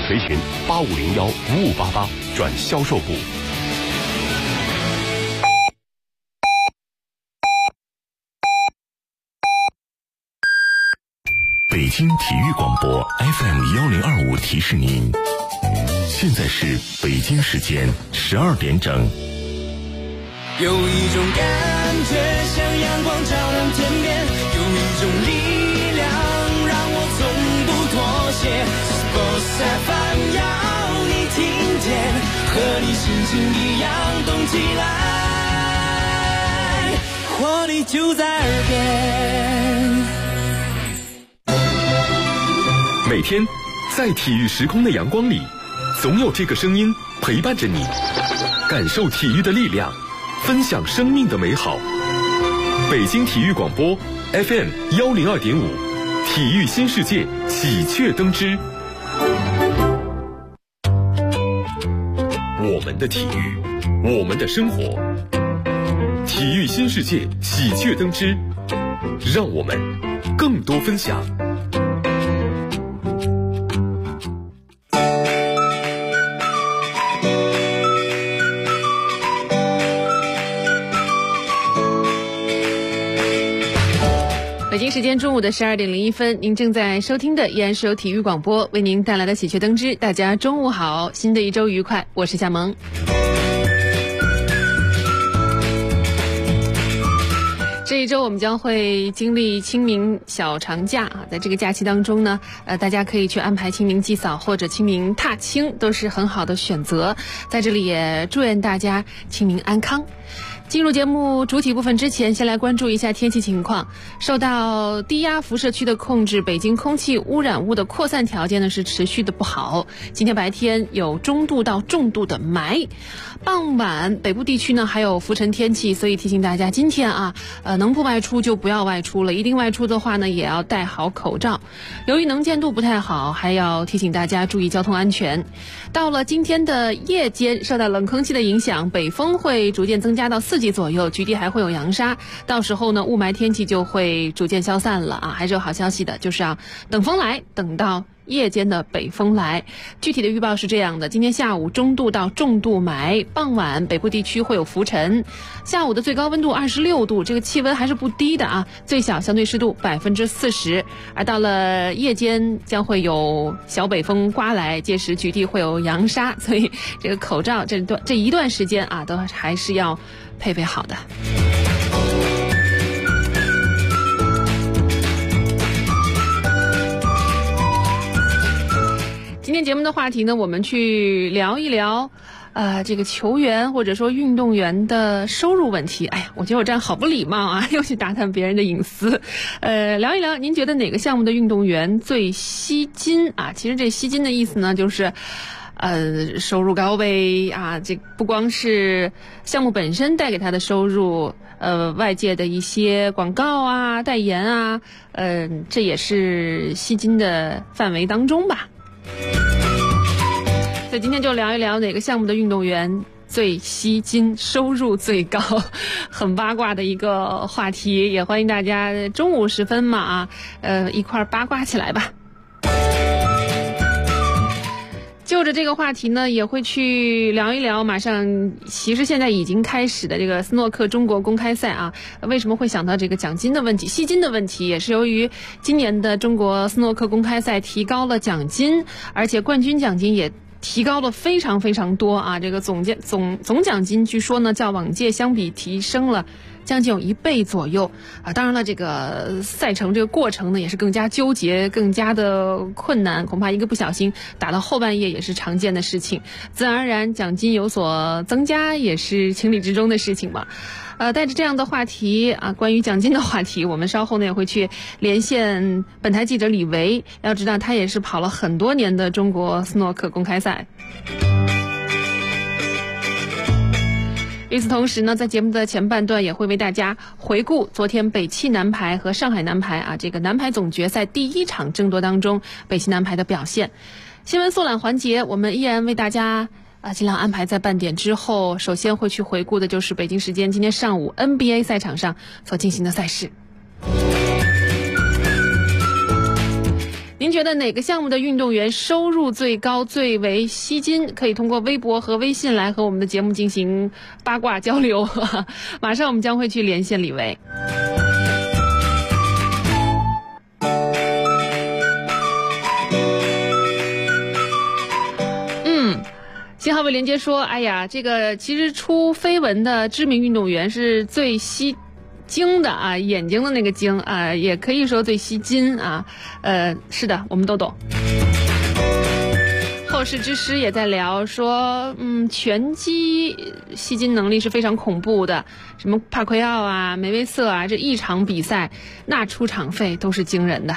垂询8501-5588转销售部。北京体育广播 FM1025提示您，现在是北京时间12点整。 有一种感觉像阳光照亮天边，有一种力量让我从不妥协。Sports FM 要你听见，和你心情一样动起来，活力就在耳边。 每天在体育时空的阳光里，总有这个声音陪伴着你，感受体育的力量，分享生命的美好。北京体育广播 FM102.5，体育新世界喜鹊登枝。我们的体育，我们的生活，体育新世界喜鹊登枝，让我们更多分享。 北京时间中午的12点01分，您正在收听的依然是由体育广播为您带来的喜鹊登枝。大家中午好，新的一周愉快，我是夏萌。这一周我们将会经历清明小长假啊，在这个假期当中呢，大家可以去安排清明祭扫或者清明踏青，都是很好的选择。在这里也祝愿大家清明安康。进入节目主体部分之前，先来关注一下天气情况。受到低压辐射区的控制，北京空气污染物的扩散条件呢是持续的不好。今天白天有中度到重度的霾，傍晚北部地区呢还有浮尘天气，所以提醒大家今天能不外出就不要外出了，一定外出的话呢也要戴好口罩。由于能见度不太好，还要提醒大家注意交通安全。到了今天的夜间，受到冷空气的影响，北风会逐渐增加到4级左右，局地还会有扬沙，到时候呢雾霾天气就会逐渐消散了啊。还是有好消息的，就是等风来，等到夜间的北风来。具体的预报是这样的：今天下午中度到重度霾，傍晚北部地区会有浮尘，下午的最高温度26度，这个气温还是不低的啊，最小相对湿度40%。而到了夜间将会有小北风刮来，届时局地会有扬沙，所以这个口罩这一段时间啊，都还是要配备好的。今天节目的话题呢，我们去聊一聊这个球员或者说运动员的收入问题。哎呀，我觉得我这样好不礼貌啊，又去打探别人的隐私。聊一聊，您觉得哪个项目的运动员最吸金啊？其实这吸金的意思呢，就是收入高呗啊，这不光是项目本身带给他的收入，外界的一些广告啊、代言啊，这也是吸金的范围当中吧。所以今天就聊一聊哪个项目的运动员最吸金，收入最高，很八卦的一个话题，也欢迎大家中午时分嘛一块八卦起来吧。就着这个话题呢，也会去聊一聊马上其实现在已经开始的这个斯诺克中国公开赛啊。为什么会想到这个奖金的问题、吸金的问题，也是由于今年的中国斯诺克公开赛提高了奖金，而且冠军奖金也提高了非常非常多啊。这个总奖金据说呢较往届相比提升了将近有1倍左右啊！当然了，这个赛程这个过程呢也是更加纠结，更加的困难，恐怕一个不小心打到后半夜也是常见的事情。自然而然，奖金有所增加也是情理之中的事情嘛。带着这样的话题啊，关于奖金的话题，我们稍后呢也会去连线本台记者李维。要知道，他也是跑了很多年的中国斯诺克公开赛。与此同时呢，在节目的前半段也会为大家回顾昨天北汽男排和上海男排啊这个男排总决赛第1场争夺当中北汽男排的表现。新闻速览环节，我们依然为大家尽量安排在半点之后。首先会去回顾的就是北京时间今天上午 NBA 赛场上所进行的赛事。 您觉得哪个项目的运动员收入最高、最为吸金？可以通过微博和微信来和我们的节目进行八卦交流。马上我们将会去连线李维。信号位连接说，哎呀，这个其实出绯闻的知名运动员是最吸睛的啊，眼睛的那个睛啊，也可以说最吸金啊。是的，我们都懂。后世之师也在聊说，拳击吸金能力是非常恐怖的，什么帕奎奥啊、梅威瑟啊，这一场比赛那出场费都是惊人的。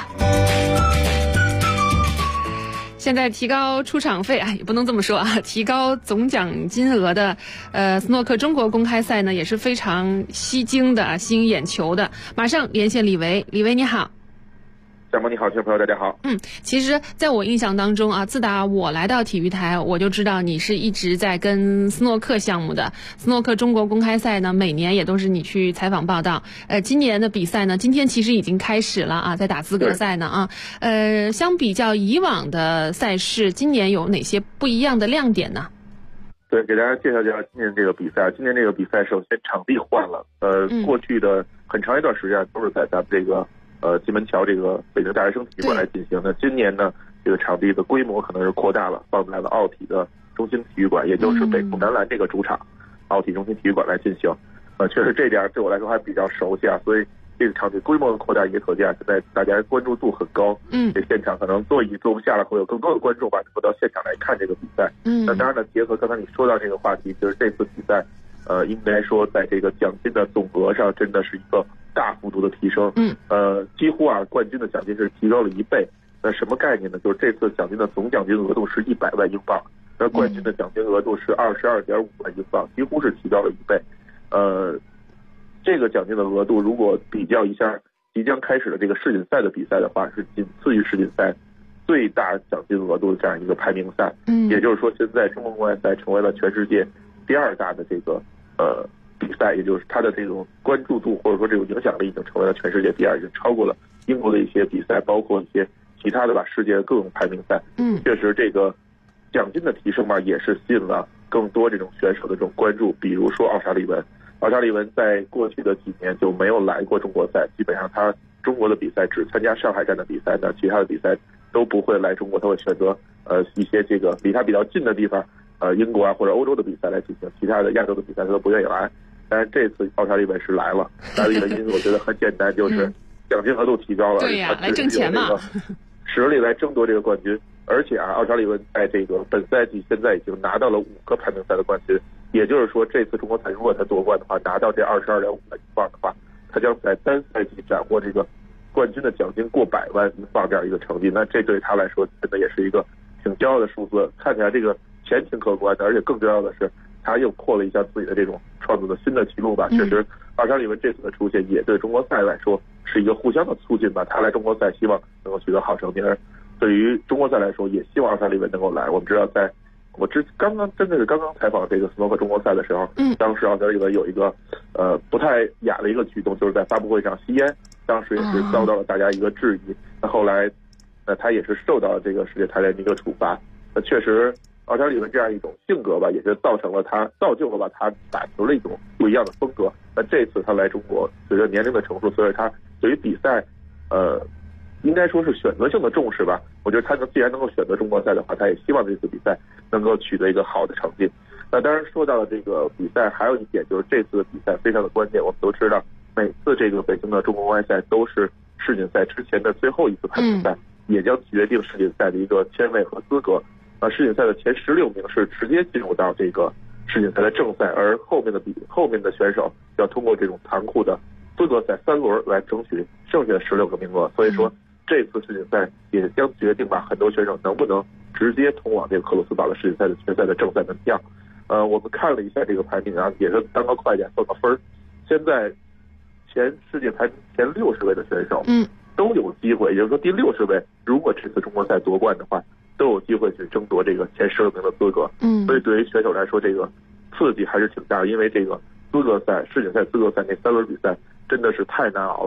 现在提高出场费也不能这么说啊，提高总奖金额的斯诺克中国公开赛呢也是非常吸睛的、吸引眼球的。马上连线李维，李维你好。 小萌你好，听众朋友大家好。 其实在我印象当中啊，自打我来到体育台，我就知道你是一直在跟斯诺克项目的。斯诺克中国公开赛呢，每年也都是你去采访报道。今年的比赛呢，今天其实已经开始了啊，在打资格赛呢啊。相比较以往的赛事，今年有哪些不一样的亮点呢？ 对，给大家介绍介绍今年这个比赛。今年这个比赛首先场地换了，过去的很长一段时间都是在咱们这个金门桥这个北京大学生体育馆来进行的。今年呢，这个场地的规模可能是扩大了，放在了奥体的中心体育馆，也就是北部男篮这个主场，奥体中心体育馆来进行。确实这点对我来说还比较熟悉啊，所以这个场地规模的扩大也可见现在大家关注度很高。这现场可能座椅坐不下了，会有更多的观众吧，能够到现场来看这个比赛。那当然呢，结合刚才你说到这个话题，就是这次比赛，应该说在这个奖金的总额上真的是一个大幅度的提升。几乎冠军的奖金是提高了1倍。那什么概念呢？就是这次奖金的总奖金额度是100万英镑，那冠军的奖金额度是22.5万英镑，几乎是提高了1倍。这个奖金的额度如果比较一下即将开始的这个世锦赛的比赛的话，是仅次于世锦赛最大奖金额度的这样一个排名赛。也就是说，现在中国公开赛成为了全世界第2大的这个比赛，也就是它的这种关注度或者说这种影响力已经成为了全世界第2，已经超过了英国的一些比赛，包括一些其他的世界各种排名赛。确实这个奖金的提升嘛，也是吸引了更多这种选手的这种关注。比如说奥沙利文，奥沙利文在过去的几年就没有来过中国赛，基本上他中国的比赛只参加上海站的比赛，那其他的比赛都不会来中国，他会选择一些这个离他比较近的地方，英国或者欧洲的比赛来进行，其他的亚洲的比赛他都不愿意来。但是这次奥沙利文是来了的原因我觉得很简单，就是奖金额度提高了， 对呀，来挣钱嘛， 实力来争夺这个冠军。而且奥沙利文在这个本赛季现在已经拿到了5个排名赛的冠军，也就是说这次中国赛如果他夺冠的话，拿到这22.5万英镑的话，他将在单赛季斩获这个冠军的奖金过100万英镑这样一个成绩。那这对他来说真的也是一个挺骄傲的数字，看起来这个钱挺可观的，而且更重要的是他又破了一下自己的这种创造的新的记录吧。确实奥沙利文这次的出现也对中国赛来说是一个互相的促进吧，他来中国赛希望能够取得好成绩，而对于中国赛来说也希望奥沙利文能够来。我们知道在我刚刚采访这个斯诺克中国赛的时候，当时奥沙利文有一个不太雅的一个举动，就是在发布会上吸烟，当时也是遭到了大家一个质疑。那后来他也是受到了这个世界篮联的一个处罚。确实奥沙利文这样一种性格吧，也是造就了他打球的一种不一样的风格。那这次他来中国，随着年龄的成熟，所以他对于比赛应该说是选择性的重视吧。我觉得他既然能够选择中国赛的话，他也希望这次比赛能够取得一个好的成绩。那当然说到了这个比赛，还有一点就是这次比赛非常的关键。我们都知道，每次这个北京的中国公开赛都是世锦赛之前的最后一次排名赛，也将决定世锦赛的一个签位和资格。世锦赛的前16名是直接进入到这个世锦赛的正赛，而后面的选手要通过这种残酷的资格赛3轮来争取剩下的16个名额。所以说这次世锦赛也将决定吧很多选手能不能直接通往这个克鲁斯堡的世锦赛的决赛的正赛门票。我们看了一下这个排名也是当个快点算个分。现在世界排名前60位的选手都有机会，也就是说第60位如果这次中国赛夺冠的话，都有机会去争夺这个前16名的资格。所以对于选手来说，这个刺激还是挺大的，因为这个世锦赛资格赛那3轮比赛真的是太难熬了。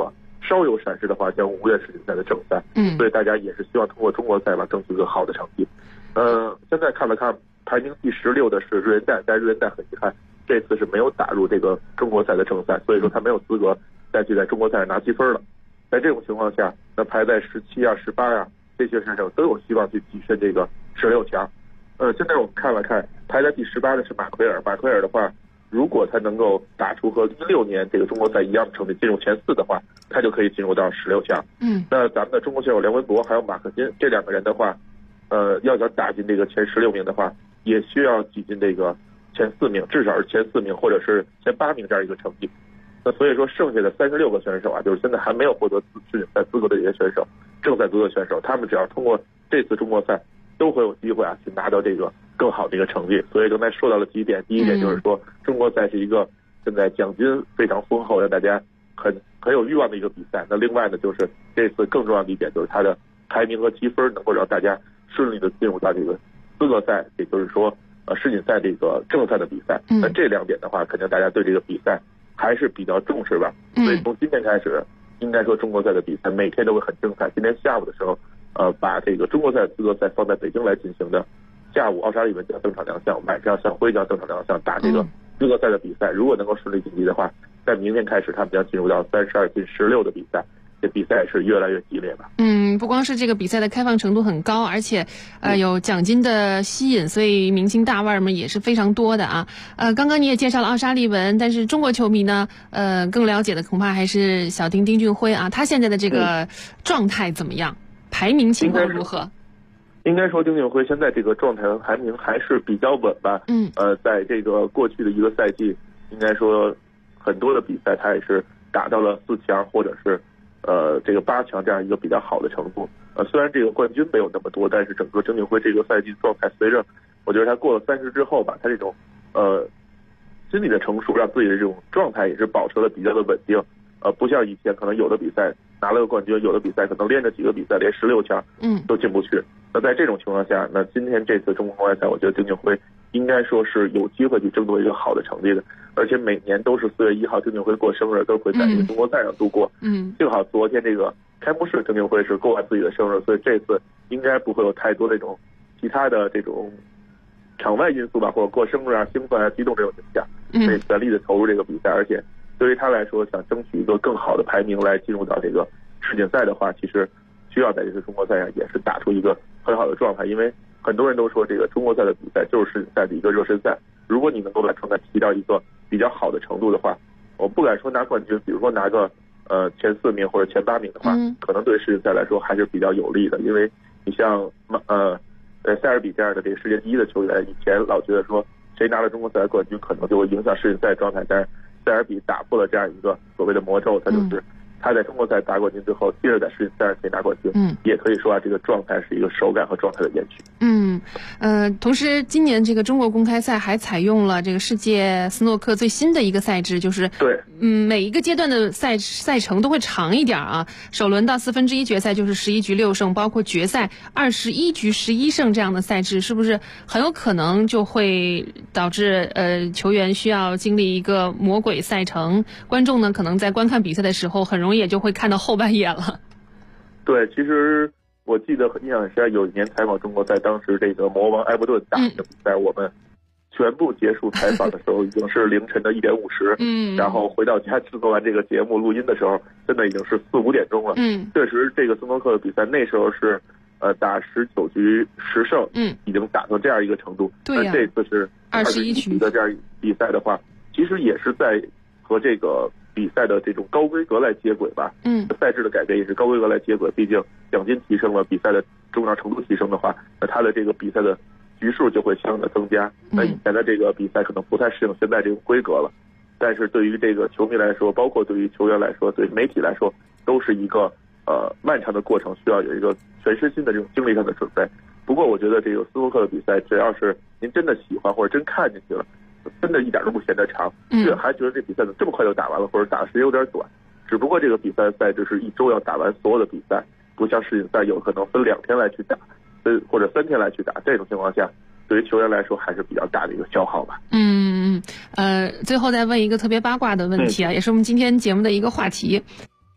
稍有闪失的话，将无缘世锦赛的正赛。所以大家也是希望通过中国赛吧争取一个好的成绩。现在看了看排名第16的是日元代，但日元代很遗憾这次是没有打入这个中国赛的正赛，所以说他没有资格再去在中国赛拿积分了。在这种情况下，那排在17啊、18啊这些选手都有希望去跻身这个16强。现在我们看了看，排在第18的是马奎尔。马奎尔的话，如果他能够打出和16年这个中国赛一样的成绩，进入前4的话，他就可以进入到16强。那咱们的中国选手梁文博还有马克辛这2个人的话，要想打进这个前16名的话，也需要挤进这个前4名，至少是前4名或者是前8名这样一个成绩。那所以说剩下的36个选手啊，就是现在还没有获得世锦赛资格的这些选手，正赛资格选手，他们只要通过这次中国赛，都会有机会啊去拿到这个更好的一个成绩。所以刚才说到了几点，第一点就是说中国赛是一个现在奖金非常丰厚，让大家很有欲望的一个比赛。那另外呢，就是这次更重要的一点就是它的排名和积分能够让大家顺利的进入到这个资格赛，也就是说世锦赛这个正赛的比赛。那这2点的话，肯定大家对这个比赛还是比较重视吧。所以从今天开始，应该说中国赛的比赛每天都会很精彩。今天下午的时候，把这个中国赛资格赛放在北京来进行的，下午奥沙利文将登场亮相，晚上向辉将登场亮相，打这个资格赛的比赛。如果能够顺利晋级的话，在明天开始他们将进入到32进16的比赛。这比赛是越来越激烈吧。 不光是这个比赛的开放程度很高，而且有奖金的吸引，所以明星大腕们也是非常多的啊。刚刚你也介绍了奥沙利文，但是中国球迷呢，更了解的恐怕还是小丁俊晖啊，他现在的这个状态怎么样？排名情况如何？ 应该说丁俊晖现在这个状态和排名还是比较稳吧。在这个过去的一个赛季，应该说很多的比赛他也是打到了4强或者是这个8强这样一个比较好的程度。虽然这个冠军没有那么多，但是整个丁俊晖这个赛季状态，随着我觉得他过了30之后吧，他这种心理的成熟，让自己的这种状态也是保持了比较的稳定。不像以前可能有的比赛拿了个冠军，有的比赛可能连着几个比赛连16强都进不去。那在这种情况下，那今天这次中国公开赛，我觉得丁俊晖应该说是有机会去争夺一个好的成绩的。而且每年都是4月1号丁俊晖过生日，都会在这个中国赛上度过。幸好昨天这个开幕式丁俊晖是过完自己的生日，所以这次应该不会有太多那种其他的这种场外因素吧，或者过生日啊、兴奋啊、激动这种影响，所以全力的投入这个比赛。而且对于他来说，想争取一个更好的排名来进入到这个世锦赛的话，其实需要在这次中国赛上也是打出一个很好的状态。因为很多人都说这个中国赛的比赛就是世锦赛的一个热身赛，如果你能够把状态提到一个比较好的程度的话，我不敢说拿冠军，比如说拿个前4名或者前8名的话，可能对世锦赛来说还是比较有利的。因为你像塞尔比这样的这个世界第1的球员，以前老觉得说谁拿了中国赛冠军可能就会影响世锦赛状态，但是塞尔比打破了这样一个所谓的魔咒，他就是他在中国赛拿冠军之后，接着在世锦赛上可以拿冠军，也可以说啊，这个状态是一个手感和状态的延续。 同时今年这个中国公开赛还采用了这个世界斯诺克最新的一个赛制，就是对， 每一个阶段的赛程都会长一点啊。首轮到1/4决赛就是11局6胜，包括决赛21局11胜这样的赛制，是不是很有可能就会导致球员需要经历一个魔鬼赛程？观众呢可能在观看比赛的时候很容易也就会看到后半夜了。 对，其实我记得印象很深，有一年采访中国赛，当时这个魔王埃弗顿打的比赛，我们全部结束采访的时候已经是凌晨的1点50，然后回到家制作完这个节目录音的时候，真的已经是4、5点钟了。确实这个斯诺克的比赛那时候是打19局10胜，已经打到这样一个程度。 对呀， 这次是21局的这样比赛的话，其实也是在和这个比赛的这种高规格来接轨吧。赛制的改变也是高规格来接轨，毕竟奖金提升了，比赛的重要程度提升的话，那它的这个比赛的局数就会相应的增加。那以前的这个比赛可能不太适应现在这种规格了，但是对于这个球迷来说，包括对于球员来说，对媒体来说，都是一个漫长的过程，需要有一个全身心的这种精力上的准备。不过我觉得这个斯诺克的比赛，只要是您真的喜欢或者真看进去了，真的一点都不嫌得长，还觉得这比赛怎么这么快就打完了，或者打的时间有点短。只不过这个比赛赛制是1周要打完所有的比赛，不像世锦赛有可能分2天来去打，或者3天来去打。这种情况下，对于球员来说还是比较大的一个消耗吧。 最后再问一个特别八卦的问题啊，也是我们今天节目的一个话题。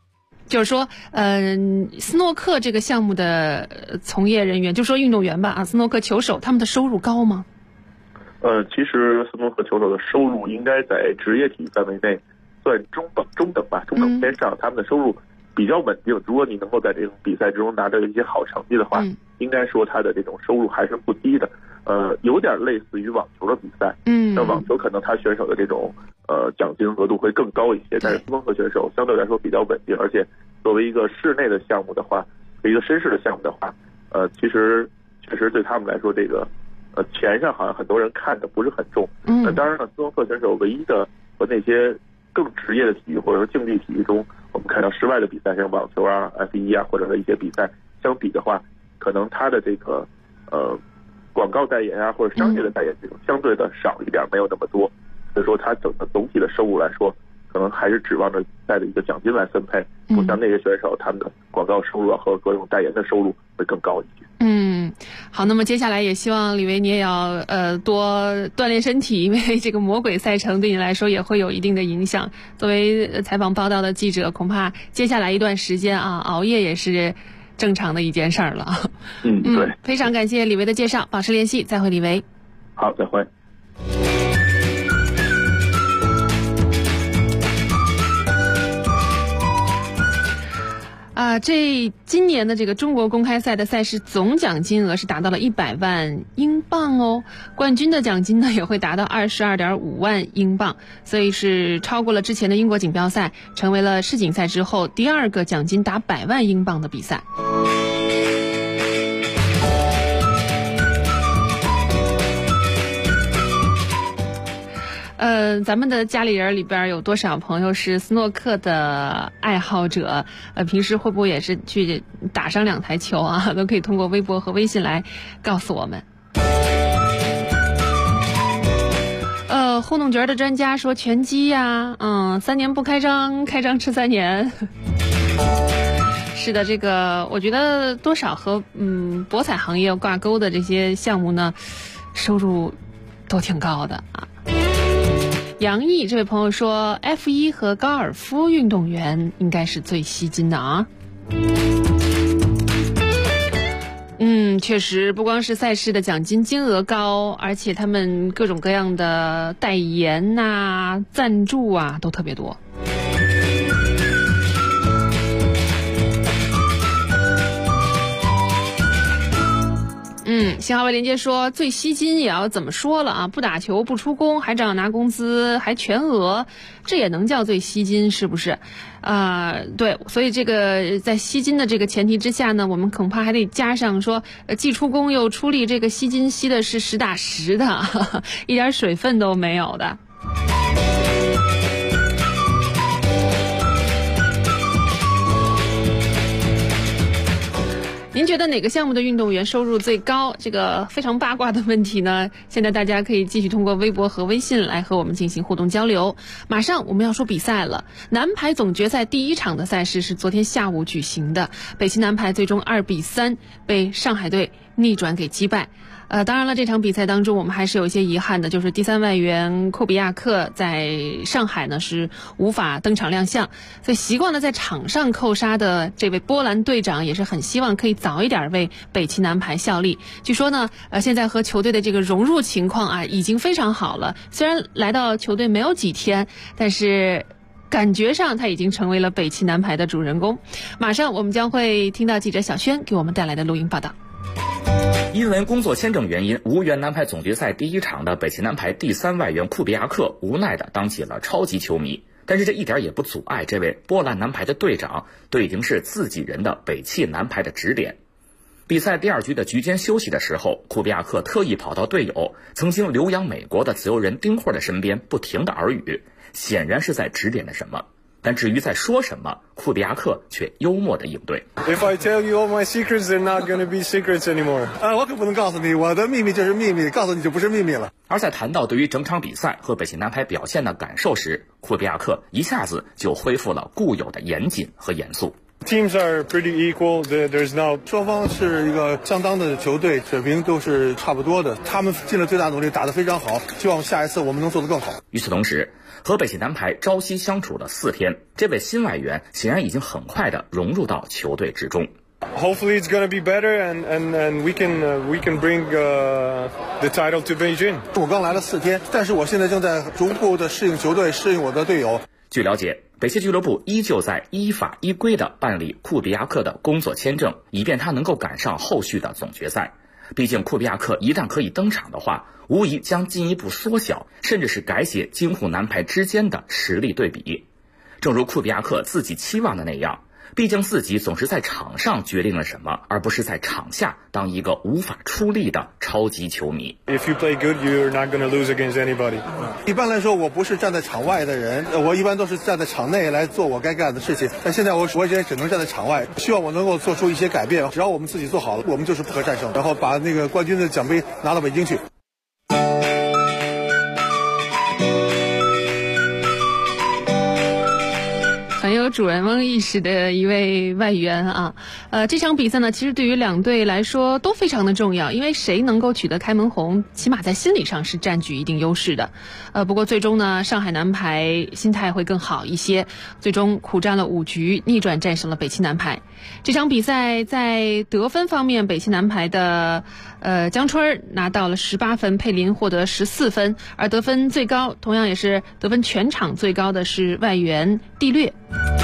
就是说，斯诺克这个项目的从业人员，就说运动员吧，啊，斯诺克球手他们的收入高吗？ 其实斯诺克球手的收入应该在职业体育范围内算中等吧，中等偏上，他们的收入比较稳定。如果你能够在这种比赛之中拿到一些好成绩的话，应该说他的这种收入还是不低的。有点类似于网球的比赛，那网球可能他选手的这种奖金额度会更高一些，但是斯诺克选手相对来说比较稳定，而且作为一个室内的项目的话，一个绅士的项目的话，其实确实对他们来说，这个钱上好像很多人看的不是很重。当然了，斯诺克选手唯一的和那些更职业的体育或者说竞技体育中，我们看到室外的比赛，像网球啊、F1啊或者是一些比赛相比的话，可能他的这个广告代言啊或者商业的代言这种相对的少一点，没有那么多，所以说他总体的收入来说，可能还是指望着比赛的一个奖金来分配，不像那些选手他们的广告收入啊和各种代言的收入会更高一些。 好，那么接下来也希望李维你也要多锻炼身体，因为这个魔鬼赛程对你来说也会有一定的影响。作为采访报道的记者，恐怕接下来一段时间啊，熬夜也是正常的一件事儿了。 对， 非常感谢李维的介绍，保持联系，再会李维。 好，再会。 今年的这个中国公开赛的赛事总奖金额是达到了100万英镑哦，冠军的奖金呢也会达到22.5万英镑，所以是超过了之前的英国锦标赛，成为了世锦赛之后第二个奖金达100万英镑的比赛。咱们的家里人里边有多少朋友是斯诺克的爱好者？平时会不会也是去打上2台球啊？都可以通过微博和微信来告诉我们。糊弄角的专家说拳击呀，3年不开张，开张吃3年。是的，这个我觉得多少和博彩行业挂钩的这些项目呢，收入都挺高的啊。杨毅这位朋友说 F1 和高尔夫运动员应该是最吸金的啊。确实不光是赛事的奖金金额高，而且他们各种各样的代言啊、赞助啊都特别多。新华为连接说最吸金也要怎么说了啊？不打球不出工还照样拿工资还全额，这也能叫最吸金是不是？对，所以这个在吸金的这个前提之下呢，我们恐怕还得加上说既出工又出力，这个吸金吸的是实打实的，一点水分都没有的。您觉得哪个项目的运动员收入最高？这个非常八卦的问题呢，现在大家可以继续通过微博和微信来和我们进行互动交流。马上我们要说比赛了，男排总决赛第1场的赛事是昨天下午举行的，北齐男排最终2-3被上海队逆转给击败。当然了，这场比赛当中我们还是有一些遗憾的，就是第3外援库比亚克在上海呢是无法登场亮相，所以习惯了在场上扣杀的这位波兰队长也是很希望可以早一点为北齐男排效力。据说呢，现在和球队的这个融入情况啊已经非常好了，虽然来到球队没有几天，但是感觉上他已经成为了北齐男排的主人公。马上我们将会听到记者小轩给我们带来的录音报道。 因为工作签证原因，无缘男排总决赛第1场的北齐男排第3外援库比亚克无奈地当起了超级球迷。但是这一点也不阻碍这位波兰男排的队长对已经是自己人的北齐男排的指点。比赛第2局的局间休息的时候，库比亚克特意跑到队友曾经留洋美国的自由人丁霍的身边，不停地耳语，显然是在指点着什么。但至于在说什么，库比亚克却幽默地应对。 If I tell you all my secrets, they're not going to be secrets anymore. 我可不能告诉你，我的秘密就是秘密，告诉你就不是秘密了。 而在谈到对于整场比赛和北齐男排表现的感受时，库比亚克一下子就恢复了固有的严谨和严肃。 Teams are pretty equal. There's no 双方是一个相当的球队，水平都是差不多的。他们尽了最大努力，打得非常好。希望下一次我们能做得更好。 与此同时，和北汽男排朝夕相处了4天，这位新外援显然已经很快地融入到球队之中。 Hopefully it's going to be better and we can bring the title to Beijing. 我刚来了4天，但是我现在正在逐步的适应球队，适应我的队友。 据了解，北汽俱乐部依旧在依法依规地办理库比亚克的工作签证，以便他能够赶上后续的总决赛。毕竟库比亚克一旦可以登场的话，无疑将进一步缩小甚至是改写京沪男排之间的实力对比。正如库比亚克自己期望的那样，毕竟自己总是在场上决定了什么，而不是在场下当一个无法出力的超级球迷。 If you play good, you're not going to lose against anybody. 一般来说，我不是站在场外的人，我一般都是站在场内来做我该干的事情。但现在我也只能站在场外，希望我能够做出一些改变。只要我们自己做好了，我们就是不可战胜，然后把那个冠军的奖杯拿到北京去。 很有主人翁意识的一位外援啊，这场比赛呢，其实对于两队来说都非常的重要，因为谁能够取得开门红，起码在心理上是占据一定优势的。不过最终呢，上海男排心态会更好一些，最终苦战了5局，逆转战胜了北汽男排。这场比赛在得分方面，北汽男排的姜春拿到了18分，佩林获得14分，而得分最高，同样也是得分全场最高的是外援蒂略。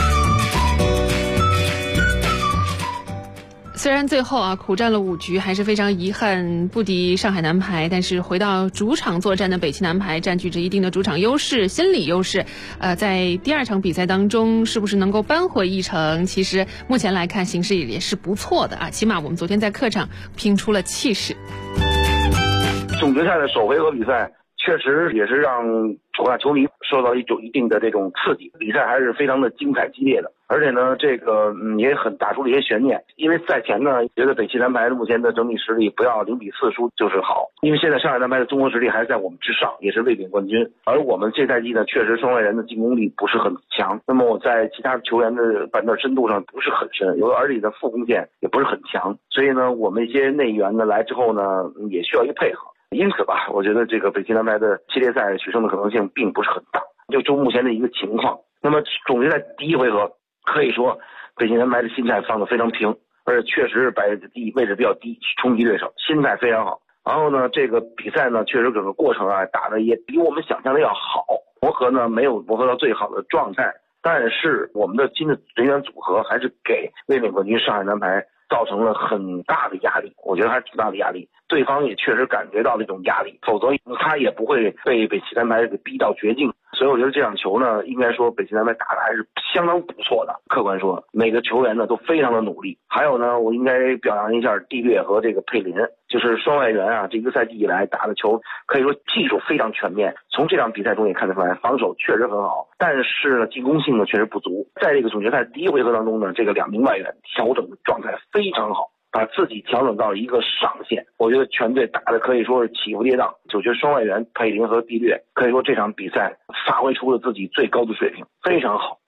虽然最后苦战了5局，还是非常遗憾不敌上海男排，但是回到主场作战的北汽男排占据着一定的主场优势、心理优势。在第2场比赛当中，是不是能够扳回一城？其实目前来看，形势也是不错的啊。起码我们昨天在客场拼出了气势。 总决赛的首回合比赛确实也是让广大球迷受到一定的这种刺激，比赛还是非常的精彩激烈的，而且呢，这个也很打出了一些悬念。因为赛前呢，觉得北汽男排目前的整体实力不要0比4输就是好，因为现在上海男排的综合实力还是在我们之上，也是卫冕冠军。而我们这赛季呢，确实双外援的进攻力不是很强，那么我在其他球员的板凳深度上不是很深，而且的副贡献也不是很强，所以呢，我们一些内援呢来之后呢，也需要一个配合。因此吧，我觉得这个北汽男排的系列赛取胜的可能性并不是很大，就目前的一个情况。那么总决赛第1回合，可以说北汽男排的心态放得非常平，而且确实是摆在位置比较低，冲击对手，心态非常好。然后呢，这个比赛呢，确实整个过程打得也比我们想象的要好，磨合呢没有磨合到最好的状态，但是我们的新的人员组合还是给卫冕冠军上海男排造成了很大的压力，我觉得还是挺大的压力。对方也确实感觉到这种压力，否则他也不会被北汽男排给逼到绝境。所以我觉得这场球呢，应该说北汽男排打的还是相当不错的。客观说，每个球员呢都非常的努力。还有呢，我应该表扬一下蒂略和这个佩林，就是双外援啊，这个赛季以来打的球可以说技术非常全面。从这场比赛中也看得出来，防守确实很好，但是呢进攻性呢确实不足。在这个总决赛第1回合当中呢，这个2名外援调整的状态非常好，把自己调整到一个上限，我觉得全队打的可以说是起伏跌宕。我觉得双外援佩林和蒂略可以说这场比赛发挥出了自己最高的水平，非常好。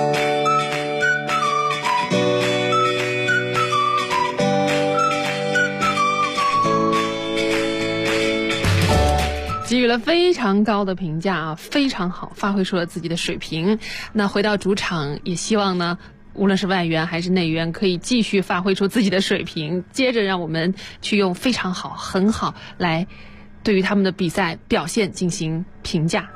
给予了非常高的评价啊，非常好，发挥出了自己的水平。那回到主场，也希望呢，无论是外援还是内援，可以继续发挥出自己的水平，接着让我们去用非常好、很好来对于他们的比赛表现进行评价。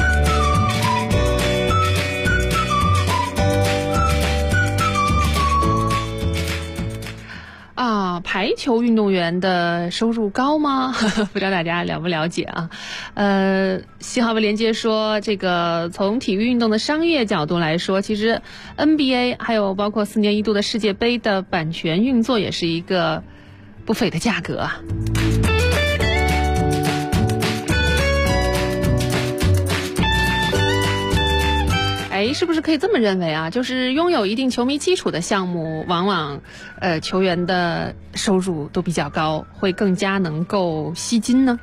排球运动员的收入高吗？不知道大家了不了解啊？新华文连接说，这个从体育运动的商业角度来说，其实 NBA 还有包括4年1度的世界杯的版权运作也是一个不菲的价格啊。是不是可以这么认为啊？就是拥有一定球迷基础的项目，往往球员的收入都比较高，会更加能够吸金呢？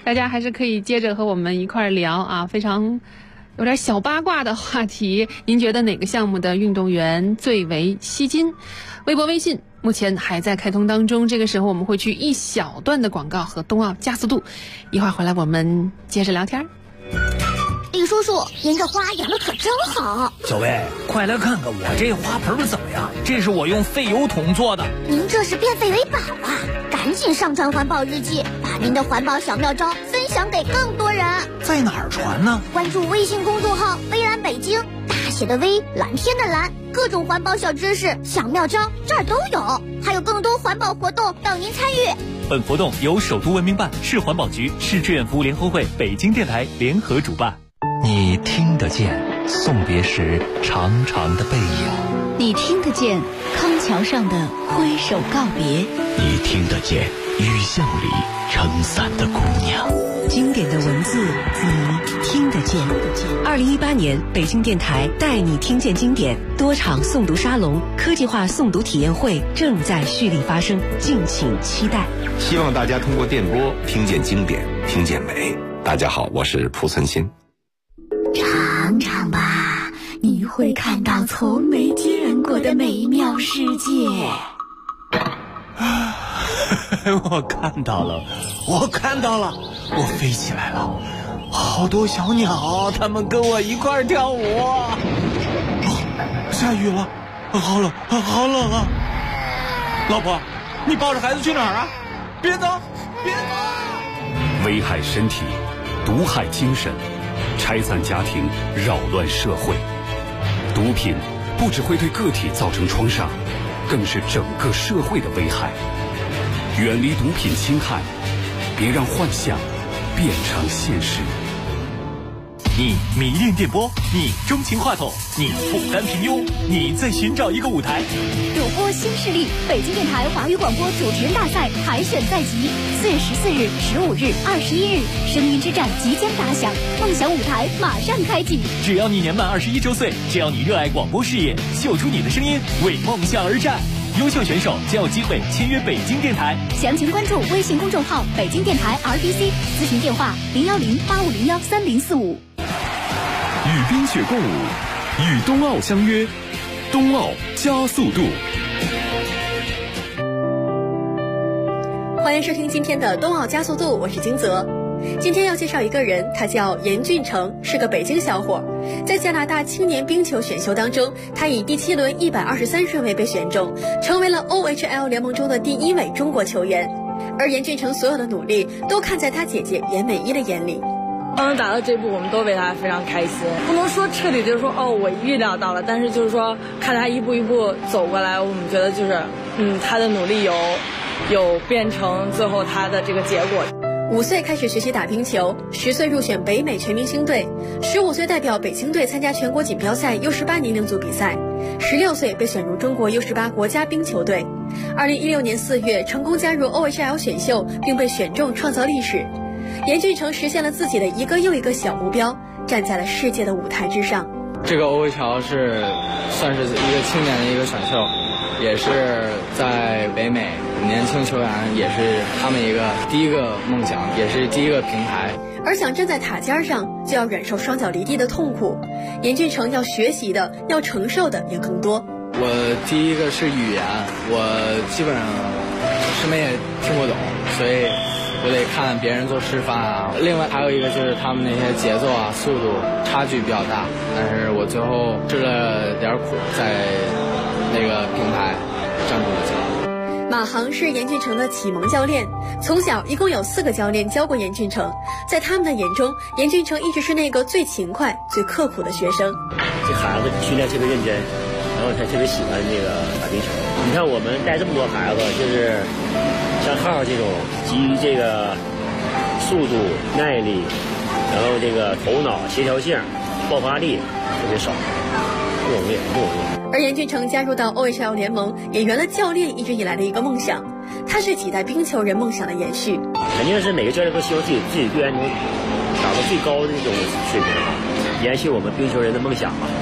大家还是可以接着和我们一块聊啊，非常有点小八卦的话题。您觉得哪个项目的运动员最为吸睛？微博、微信目前还在开通当中。这个时候我们会去一小段的广告和冬奥加速度，一会儿回来我们接着聊天。 李叔叔，您这花养的可真好。 小薇，快来看看我这花盆怎么样？这是我用废油桶做的。 您这是变废为宝啊！赶紧上传环保日记，把您的环保小妙招分享给更多人。 在哪儿传呢？ 关注微信公众号微蓝北京，大写的微，蓝天的蓝，各种环保小知识、小妙招这儿都有，还有更多环保活动等您参与。 本活动由首都文明办、市环保局、市志愿服务联合会、北京电台联合主办。 你听得见送别时长长的背影， 你听得见康桥上的挥手告别， 你听得见雨巷里撑伞的姑娘。 经典的文字你听得见。2018年北京电台带你听见经典多场诵读沙龙、科技化诵读体验会正在蓄力发生，敬请期待。 希望大家通过电波听见经典，听见美。大家好，我是蒲存昕。 尝尝吧，你会看到从没见过的美妙世界。 我看到了，我飞起来了，好多小鸟，它们跟我一块跳舞。下雨了，好冷啊！老婆，你抱着孩子去哪儿啊？别走！ 危害身体，毒害精神，拆散家庭，扰乱社会。毒品不只会对个体造成创伤，更是整个社会的危害。远离毒品侵害，别让幻想变成现实。 你迷恋电波，你钟情话筒，你不甘平庸，你在寻找一个舞台。 主播新势力，北京电台华语广播主持人大赛海选在即，4月14日、15日、21日，声音之战即将打响，梦想舞台马上开启。 只要你年满21周岁，只要你热爱广播事业，秀出你的声音，为梦想而战。优秀选手将有机会签约北京电台。 详情关注微信公众号北京电台 RBC， 咨询电话010-8501-3045。 与冰雪共舞，与冬奥相约，冬奥加速度。 欢迎收听今天的冬奥加速度，我是金泽。今天要介绍一个人，他叫严俊成，是个北京小伙。在加拿大青年冰球选秀当中，他以第7轮123顺位被选中，成为了 OHL 联盟中的第1位中国球员。而严俊成所有的努力都看在他姐姐严美一的眼里。 能达到这步，我们都为他非常开心。不能说彻底就是说我预料到了，但是就是说看他一步一步走过来，我们觉得就是他的努力有变成最后他的这个结果。 5岁开始学习打冰球，10岁入选北美全明星队，15岁代表北京队参加全国锦标赛 U18 年龄组比赛，16岁被选入中国 U18 国家冰球队。2016年4月成功加入 OHL 选秀，并被选中创造历史。严俊成实现了自己的一个又一个小目标，站在了世界的舞台之上。 这个 OHL 是算是一个青年的一个选秀，也是在北美年轻球员也是他们一个第一个梦想，也是第一个平台。 而想站在塔尖上，就要忍受双脚离地的痛苦。严俊成要学习的、要承受的也更多。 我第一个是语言，我基本上什么也听不懂，所以我得看别人做示范啊。另外还有一个就是他们那些节奏啊、速度差距比较大，但是我最后吃了点苦，在那个平台站住了脚。 马航是严俊成的启蒙教练，从小一共有4个教练教过严俊成，在他们的眼中，严俊成一直是那个最勤快、最刻苦的学生。 这孩子训练特别认真，然后他特别喜欢这个打冰球。你看我们带这么多孩子，就是像浩这种基于这个速度、耐力，然后这个头脑协调性、爆发力特别少，不容易。 而严俊成加入到 OHL 联盟，也圆了教练一直以来的一个梦想。他是几代冰球人梦想的延续。 肯定是每个教练都希望自己队员能达到最高的那种水平，延续我们冰球人的梦想嘛。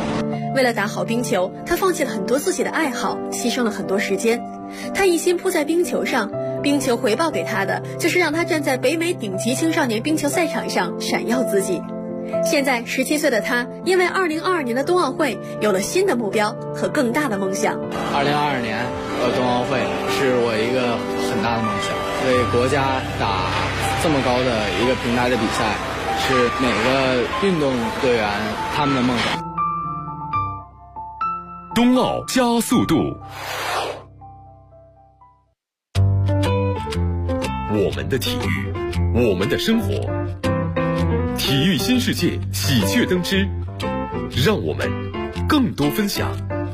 为了打好冰球，他放弃了很多自己的爱好，牺牲了很多时间。他一心扑在冰球上，冰球回报给他的就是让他站在北美顶级青少年冰球赛场上闪耀自己。现在17岁的他，因为2022年的冬奥会有了新的目标和更大的梦想。 2022年冬奥会是我一个很大的梦想，为国家打这么高的一个平台的比赛，是每个运动队员他们的梦想。 冬奥加速度，我们的体育，我们的生活。体育新世界喜鹊登之，让我们更多分享。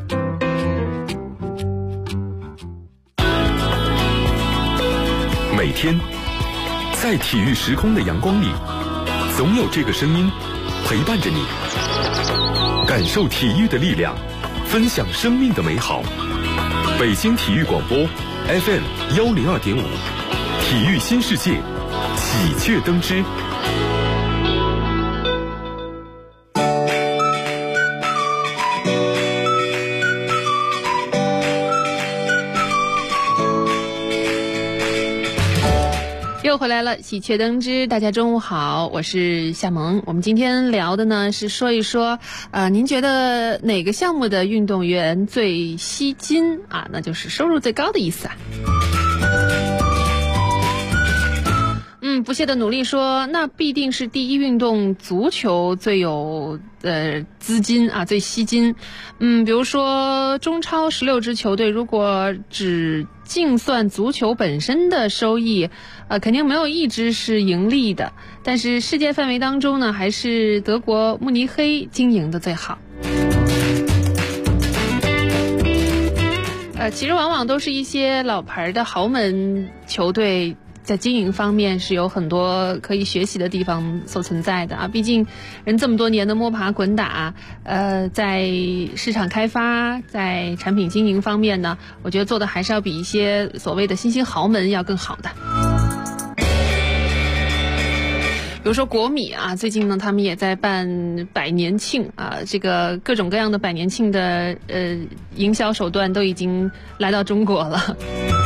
每天在体育时空的阳光里，总有这个声音陪伴着你，感受体育的力量，分享生命的美好。北京体育广播 FM102.5，体育新世界喜鹊登之。 又回来了，喜鹊登之，大家中午好，我是夏萌。我们今天聊的呢是说一说，您觉得哪个项目的运动员最吸金啊？那就是收入最高的意思啊。不懈的努力说，那必定是第一运动足球最有资金啊，最吸金。比如说中超16支球队，如果只净算足球本身的收益，肯定没有一支是盈利的。但是世界范围当中呢，还是德国慕尼黑经营的最好。其实往往都是一些老牌的豪门球队，在经营方面是有很多可以学习的地方所存在的啊！毕竟人这么多年的摸爬滚打，在市场开发、在产品经营方面呢，我觉得做的还是要比一些所谓的新兴豪门要更好的。比如说国米啊，最近呢他们也在办百年庆啊，这个各种各样的百年庆的营销手段都已经来到中国了。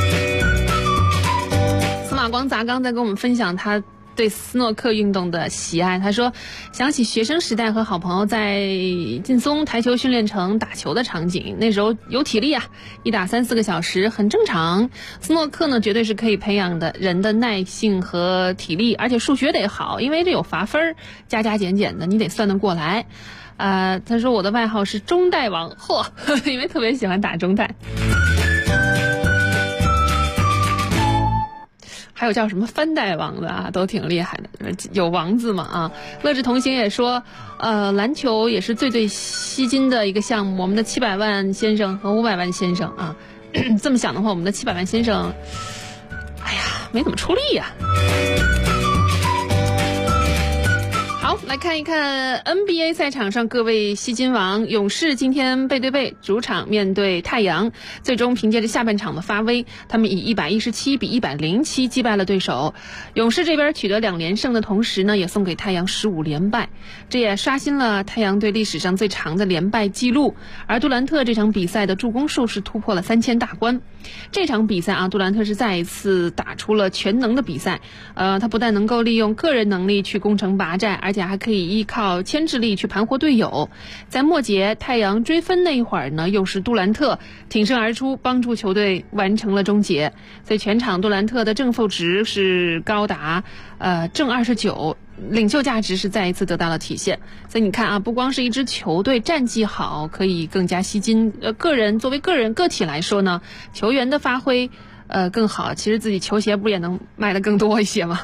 司马光砸缸在跟我们分享他对斯诺克运动的喜爱，他说想起学生时代和好朋友在劲松台球训练城打球的场景，那时候有体力啊，一打3-4个小时很正常。斯诺克呢绝对是可以培养的人的耐性和体力，而且数学得好，因为这有罚分，加加减减的你得算得过来。他说我的外号是中带王，因为特别喜欢打中带。还有叫什么翻带王的啊，都挺厉害的，有王字嘛啊。乐智同行也说，篮球也是最吸金的一个项目。我们的700万先生和500万先生啊，这么想的话，我们的700万先生，哎呀，没怎么出力呀。好，来看一看 NBA 赛场上各位吸金王。勇士今天背对背主场面对太阳，最终凭借着下半场的发威，他们以117比107击败了对手。勇士这边取得2连胜的同时呢，也送给太阳15连败，这也刷新了太阳队历史上最长的连败记录。而杜兰特这场比赛的助攻数是突破了3000大关。这场比赛啊，杜兰特是再一次打出了全能的比赛。他不但能够利用个人能力去攻城拔寨，而且还可以依靠牵制力去盘活队友。在末节太阳追分那一会儿呢，又是杜兰特挺身而出，帮助球队完成了终结。所以全场杜兰特的正负值是高达正29，领袖价值是再一次得到了体现。所以你看啊，不光是一支球队战绩好可以更加吸金，作为个体来说呢，球员的发挥更好，其实自己球鞋不也能卖得更多一些吗？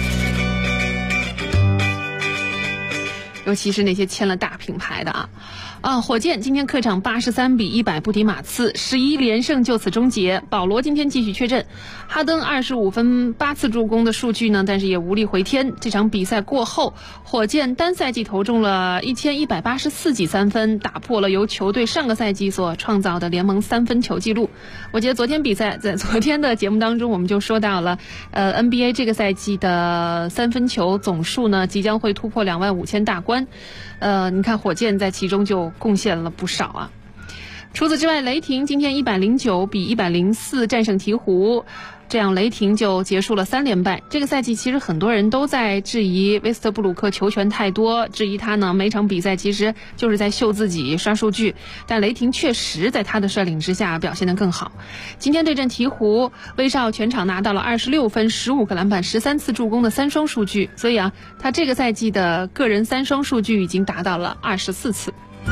尤其是那些签了大品牌的火箭今天客场83比100不敌马刺，11连胜就此终结。保罗今天继续缺阵，哈登25分8次助攻的数据呢，但是也无力回天。这场比赛过后，火箭单赛季投中了1184记3分，打破了由球队上个赛季所创造的联盟3分球记录。我觉得昨天比赛，在昨天的节目当中我们就说到了NBA 这个赛季的3分球总数呢即将会突破25000大关。你看火箭在其中就就贡献了不少啊。除此之外，雷霆今天109比104战胜鹈鹕，这样雷霆就结束了3连败。这个赛季其实很多人都在质疑威斯特布鲁克球权太多，质疑他呢每场比赛其实就是在秀自己刷数据，但雷霆确实在他的率领之下表现得更好。今天对阵鹈鹕，威少全场拿到了26分、15个篮板、13次助攻的3双数据，所以啊，他这个赛季的个人3双数据已经达到了24次。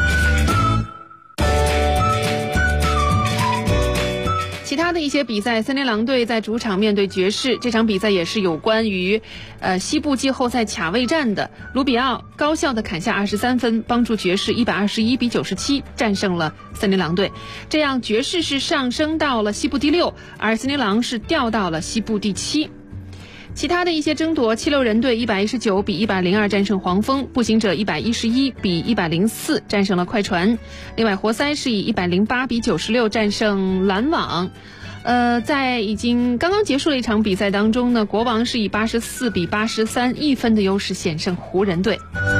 其他的一些比赛，森林狼队在主场面对爵士，这场比赛也是有关于西部季后赛卡位战的。卢比奥高效的砍下23分，帮助爵士121比97战胜了森林狼队，这样爵士是上升到了西部第6，而森林狼是掉到了西部第7。其他的一些争夺，76人队119比102战胜黄蜂，步行者111比104战胜了快船，另外活塞是以108比96战胜篮网。在已经刚刚结束了一场比赛当中呢，国王是以84比831分的优势险胜湖人队。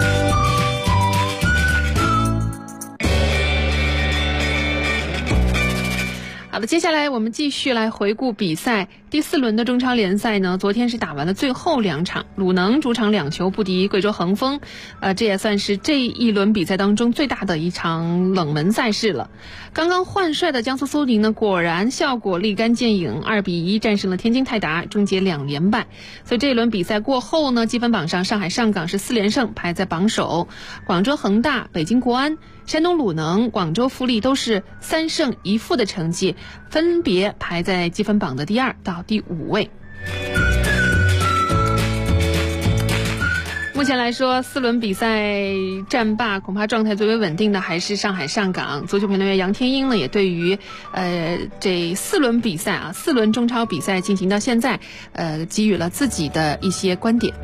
好的，接下来我们继续来回顾比赛。第4轮的中超联赛呢，昨天是打完了最后2场，鲁能主场2球不敌贵州恒丰，这也算是这一轮比赛当中最大的一场冷门赛事了。刚刚换帅的江苏苏宁呢，果然效果立竿见影，2比1战胜了天津泰达，终结2连败。所以这一轮比赛过后呢，积分榜上上海上港是4连胜，排在榜首，广州恒大、北京国安、山东鲁能、广州富力都是3胜1负的成绩，分别排在积分榜的第2到第5位。目前来说，4轮比赛战罢，恐怕状态最为稳定的还是上海上港。足球评论员杨天英呢，也对于这4轮比赛啊，4轮中超比赛进行到现在，给予了自己的一些观点。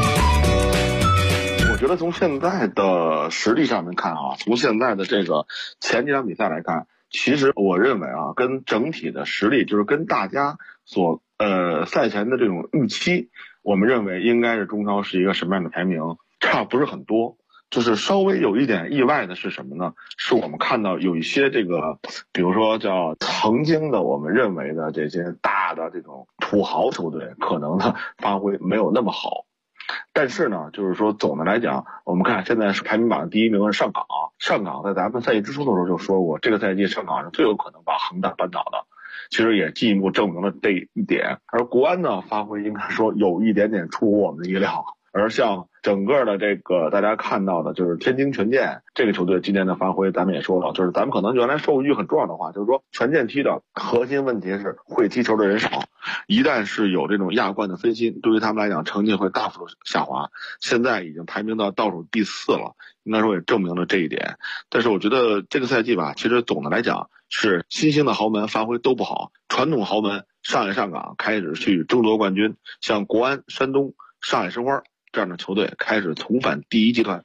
我觉得从现在的实力上面看啊，从现在的这个前几场比赛来看，其实我认为啊，跟整体的实力，就是跟大家所赛前的这种预期，我们认为应该是中超是一个什么样的排名，差不是很多。就是稍微有一点意外的是什么呢？是我们看到有一些这个，比如说叫曾经的我们认为的这些大的这种土豪球队，可能呢发挥没有那么好。但是呢，就是说总的来讲，我们看现在是排名榜第1名是上港，上港在咱们赛季之初的时候就说过，这个赛季上港是最有可能把恒大扳倒的。其实也进一步证明了这一点。而国安呢，发挥应该说有一点点出乎我们的意料。而像整个的这个大家看到的，就是天津权健这个球队今年的发挥，咱们也说了，就是咱们可能原来说过一句很重要的话，就是说权健踢的核心问题是会踢球的人少，一旦是有这种亚冠的分心，对于他们来讲成绩会大幅度下滑。现在已经排名到倒数第4了，应该说也证明了这一点。但是我觉得这个赛季吧，其实总的来讲是新兴的豪门发挥都不好，传统豪门上海上港开始去争夺冠军，像国安、山东、上海申花这样的球队开始重返第1集团。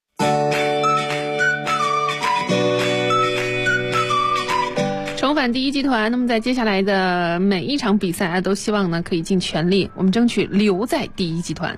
重返第1集团，那么在接下来的每一场比赛都希望呢可以尽全力，我们争取留在第1集团。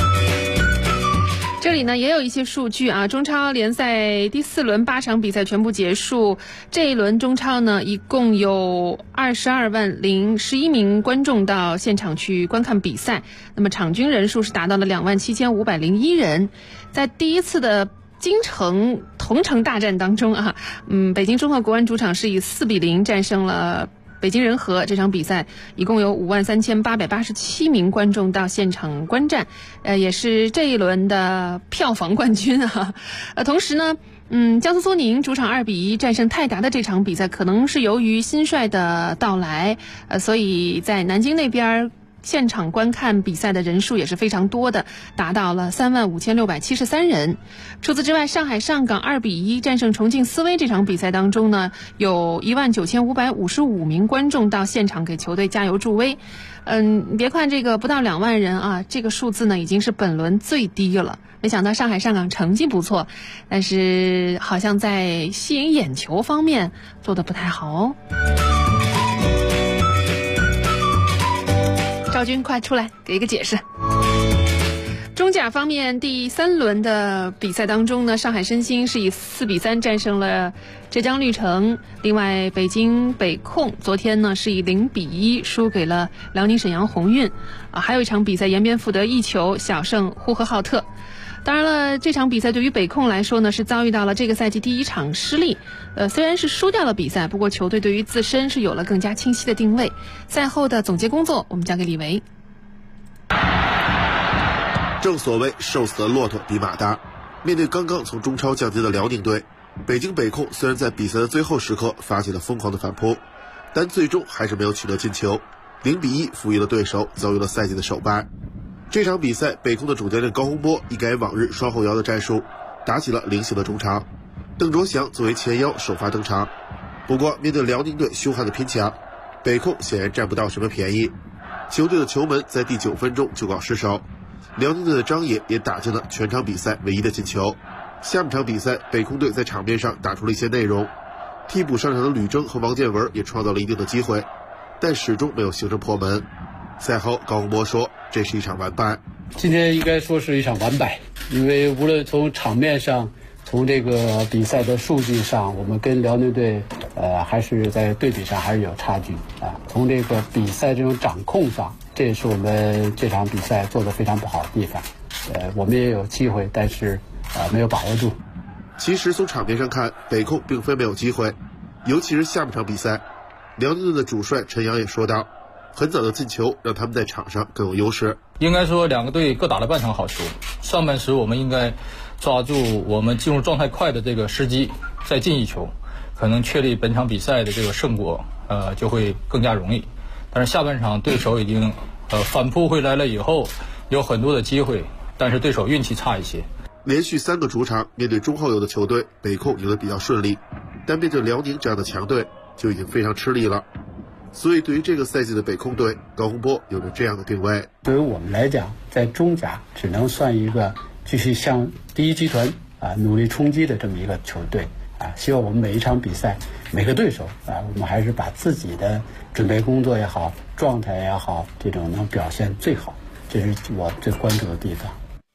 这里呢也有一些数据啊，中超联赛第4轮8场比赛全部结束，这一轮中超呢一共有22万零11名观众到现场去观看比赛，那么场均人数是达到了27501人。在第一次的京城同城大战当中啊，北京中赫国安主场是以4比0战胜了北京人和，这场比赛一共有53887名观众到现场观战，也是这一轮的票房冠军啊。同时呢，江苏苏宁主场2比1战胜泰达的这场比赛，可能是由于新帅的到来，所以在南京那边现场观看比赛的人数也是非常多的，达到了35673人。除此之外，上海上港2比1战胜重庆斯威这场比赛当中呢，有19555名观众到现场给球队加油助威。你别看这个不到2万人啊，这个数字呢已经是本轮最低了。没想到上海上港成绩不错，但是好像在吸引眼球方面做得不太好哦。赵军，快出来给一个解释。 中甲方面第3轮的比赛当中呢，上海申鑫是以4-3战胜了浙江绿城。另外，北京北控昨天呢是以0-1输给了辽宁沈阳宏运。还有一场比赛，延边富德1球小胜呼和浩特。当然了，这场比赛对于北控来说呢，是遭遇到了这个赛季第1场失利。虽然是输掉了比赛，不过球队对于自身是有了更加清晰的定位。赛后的总结工作，我们交给李维。 正所谓瘦死的骆驼比马大，面对刚刚从中超降级的辽宁队，北京北控虽然在比赛的最后时刻发起了疯狂的反扑，但最终还是没有取得进球，0-1负于了对手，遭遇了赛季的首败。这场比赛，北控的主教练高洪波一改往日双后腰的战术，打起了菱形的中场，邓卓翔作为前腰首发登场。不过面对辽宁队凶悍的拼抢，北控显然占不到什么便宜，球队的球门在第9分钟就告失手。辽宁队的张野也打进了全场比赛唯一的进球。下半场比赛，北控队在场面上打出了一些内容，替补上场的吕征和王建文也创造了一定的机会，但始终没有形成破门。赛后，高洪波说：“这是一场完败。 今天应该说是一场完败，因为无论从场面上，从这个比赛的数据上，我们跟辽宁队，还是在对比上还是有差距啊。从这个比赛这种掌控上，这也是我们这场比赛做得非常不好的地方。我们也有机会，但是没有把握住。 其实从场面上看，北控并非没有机会，尤其是下半场比赛，辽宁队的主帅陈阳也说到，很早的进球让他们在场上更有优势。 应该说两个队各打了半场好球，上半时我们应该抓住我们进入状态快的这个时机，再进一球，可能确立本场比赛的这个胜果，就会更加容易。但是下半场对手已经反扑回来了以后，有很多的机会，但是对手运气差一些。 连续3个主场面对中后游的球队，北控赢得比较顺利，但面对辽宁这样的强队就已经非常吃力了。所以对于这个赛季的北控队，高洪波有着这样的定位： 对于我们来讲，在中甲只能算一个继续向第一集团努力冲击的这么一个球队希望我们每一场比赛，每个对手我们还是把自己的准备工作也好，状态也好，这种能表现最好，这是我最关注的地方。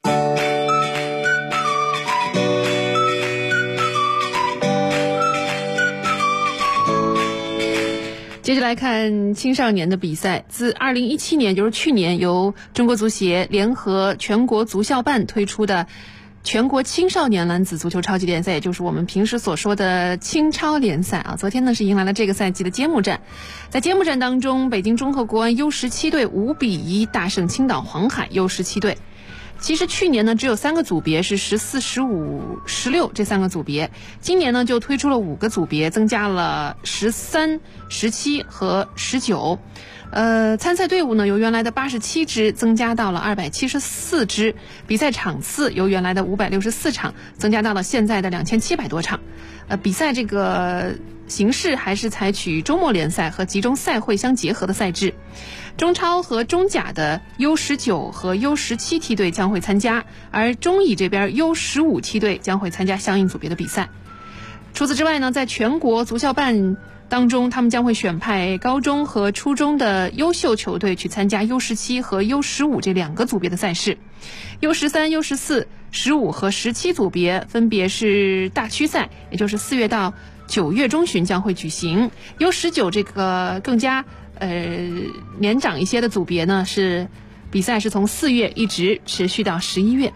接着来看青少年的比赛。自2017年，就是去年，由中国足协联合全国足校办推出的全国青少年男子足球超级联赛，也就是我们平时所说的青超联赛昨天呢是迎来了这个赛季的揭幕战。在揭幕战当中，北京中赫国安 U17 队5-1大胜青岛黄海 U17 队。其实去年呢只有3个组别，是14、15、16这3个组别，今年呢就推出了5个组别，增加了13、17和19。参赛队伍呢由原来的87支增加到了274支，比赛场次由原来的564场增加到了现在的2700多场。比赛这个形式还是采取周末联赛和集中赛会相结合的赛制。中超和中甲的 U19 和 U17 梯队将会参加，而中乙这边 U15 梯队将会参加相应组别的比赛。除此之外呢，在全国足校办当中，他们将会选派高中和初中的优秀球队去参加 U17 和 U15 这2个组别的赛事。U13、U14、15和17组别分别是大区赛，也就是4月到9月中旬将会举行。U19 这个更加年长一些的组别呢，是比赛是从4月一直持续到11月。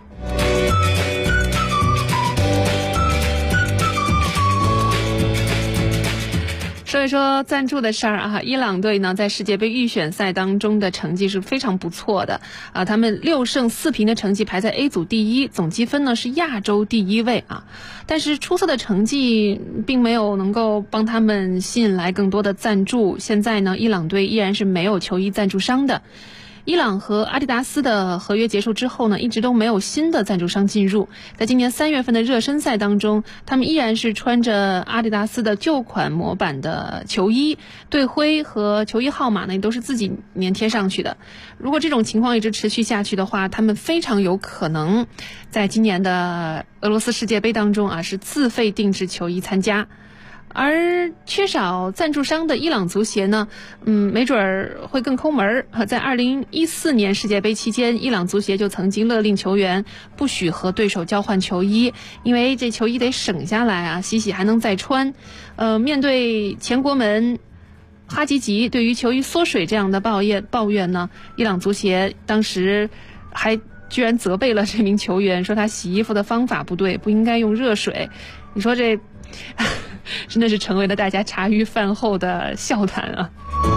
说一说赞助的事儿伊朗队呢在世界杯预选赛当中的成绩是非常不错的他们6胜4平的成绩排在 A 组第1，总积分呢是亚洲第1位但是出色的成绩并没有能够帮他们吸引来更多的赞助。现在呢，伊朗队依然是没有球衣赞助商的。伊朗和阿迪达斯的合约结束之后呢，一直都没有新的赞助商进入。在今年3月份的热身赛当中，他们依然是穿着阿迪达斯的旧款模板的球衣，队徽和球衣号码呢也都是自己粘贴上去的。如果这种情况一直持续下去的话，他们非常有可能在今年的俄罗斯世界杯当中是自费定制球衣参加。 而缺少赞助商的伊朗足协呢，没准儿会更抠门儿。在2014年世界杯期间，伊朗足协就曾经勒令球员不许和对手交换球衣，因为这球衣得省下来啊，洗还能再穿。面对前国门哈吉吉对于球衣缩水这样的抱怨呢，伊朗足协当时还居然责备了这名球员，说他洗衣服的方法不对，不应该用热水。你说这真的是成为了大家茶余饭后的笑谈啊。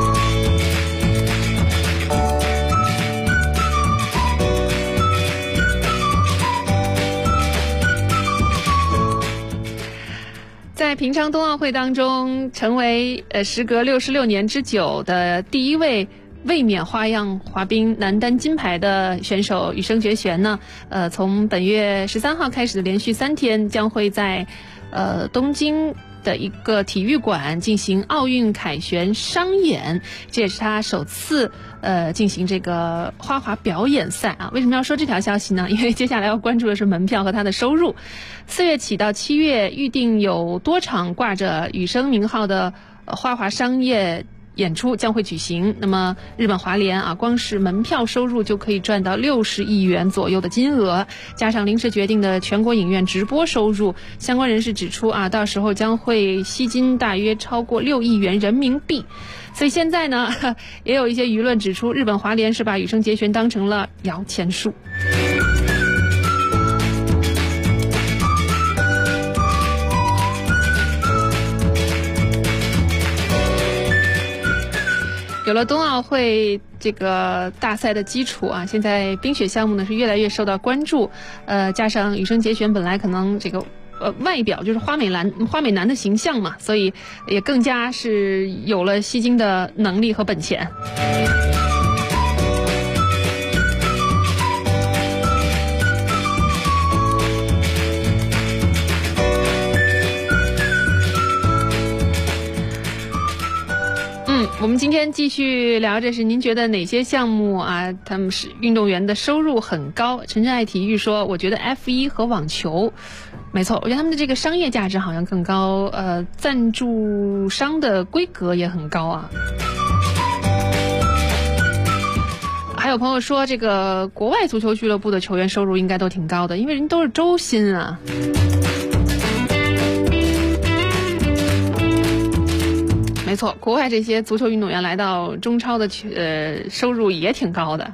在平昌冬奥会当中，成为时隔66年之久的第一位卫冕花样滑冰男单金牌的选手羽生结弦呢，从本月13号开始的连续3天，将会在东京的一个体育馆进行奥运凯旋商演，这也是他首次进行这个花滑表演赛啊。为什么要说这条消息呢？因为接下来要关注的是门票和他的收入。4月起到7月，预定有多场挂着羽生名号的花滑商业演出将会举行。那么日本华联啊，光是门票收入就可以赚到60亿元左右的金额，加上临时决定的全国影院直播收入，相关人士指出啊，到时候将会吸金大约超过6亿元人民币。所以现在呢，也有一些舆论指出，日本华联是把羽生结弦当成了摇钱树。有了冬奥会这个大赛的基础啊，现在冰雪项目呢是越来越受到关注。加上羽生结弦本来可能这个外表就是花美男的形象嘛，所以也更加是有了吸金的能力和本钱。我们今天继续聊着是您觉得哪些项目啊，他们是运动员的收入很高？陈真爱体育说，我觉得 F1 和网球，没错，我觉得他们的这个商业价值好像更高，赞助商的规格也很高啊。还有朋友说，这个国外足球俱乐部的球员收入应该都挺高的，因为人都是周薪啊。没错，国外这些足球运动员来到中超的收入也挺高的。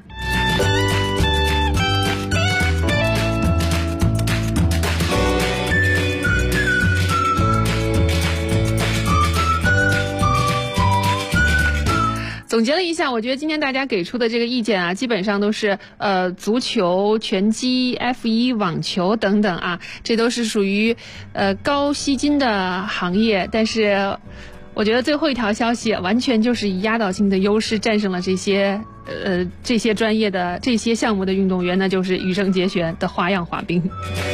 总结了一下，我觉得今天大家给出的这个意见啊，基本上都是足球、拳击、F1、网球等等啊，这都是属于高吸金的行业，但是我觉得最后一条消息完全就是以压倒性的优势战胜了这些专业的这些项目的运动员，那就是羽生结弦的花样滑冰。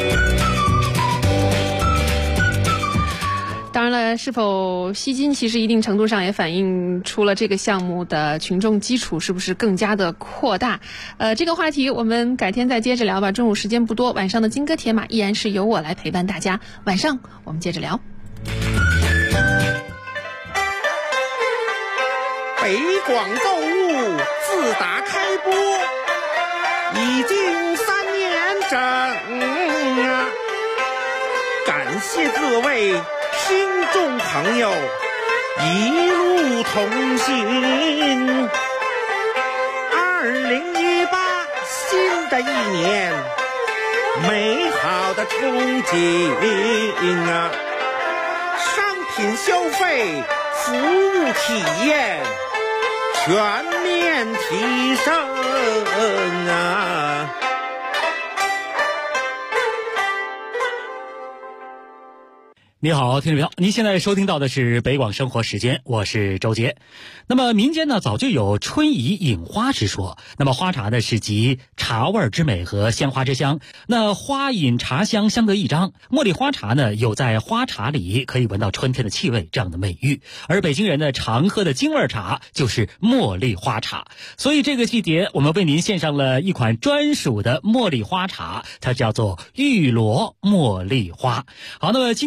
当然了，是否吸金其实一定程度上也反映出了这个项目的群众基础是不是更加的扩大。这个话题我们改天再接着聊吧，中午时间不多，晚上的金戈铁马依然是由我来陪伴大家，晚上我们接着聊。 北广购物自打开播已经3年整啊，感谢各位听众朋友一路同行。2018新的一年，美好的憧憬啊，商品消费、服务体验全面提升啊！ 你好，听众朋友，您现在收听到的是北广生活时间，我是周杰。那么民间呢早就有春怡饮花之说，那么花茶呢是集茶味之美和鲜花之香，那花饮茶香相得益彰。茉莉花茶呢有在花茶里可以闻到春天的气味这样的美誉，而北京人呢常喝的京味茶就是茉莉花茶，所以这个季节我们为您献上了一款专属的茉莉花茶，它叫做玉罗茉莉花。好，那么今天呢我们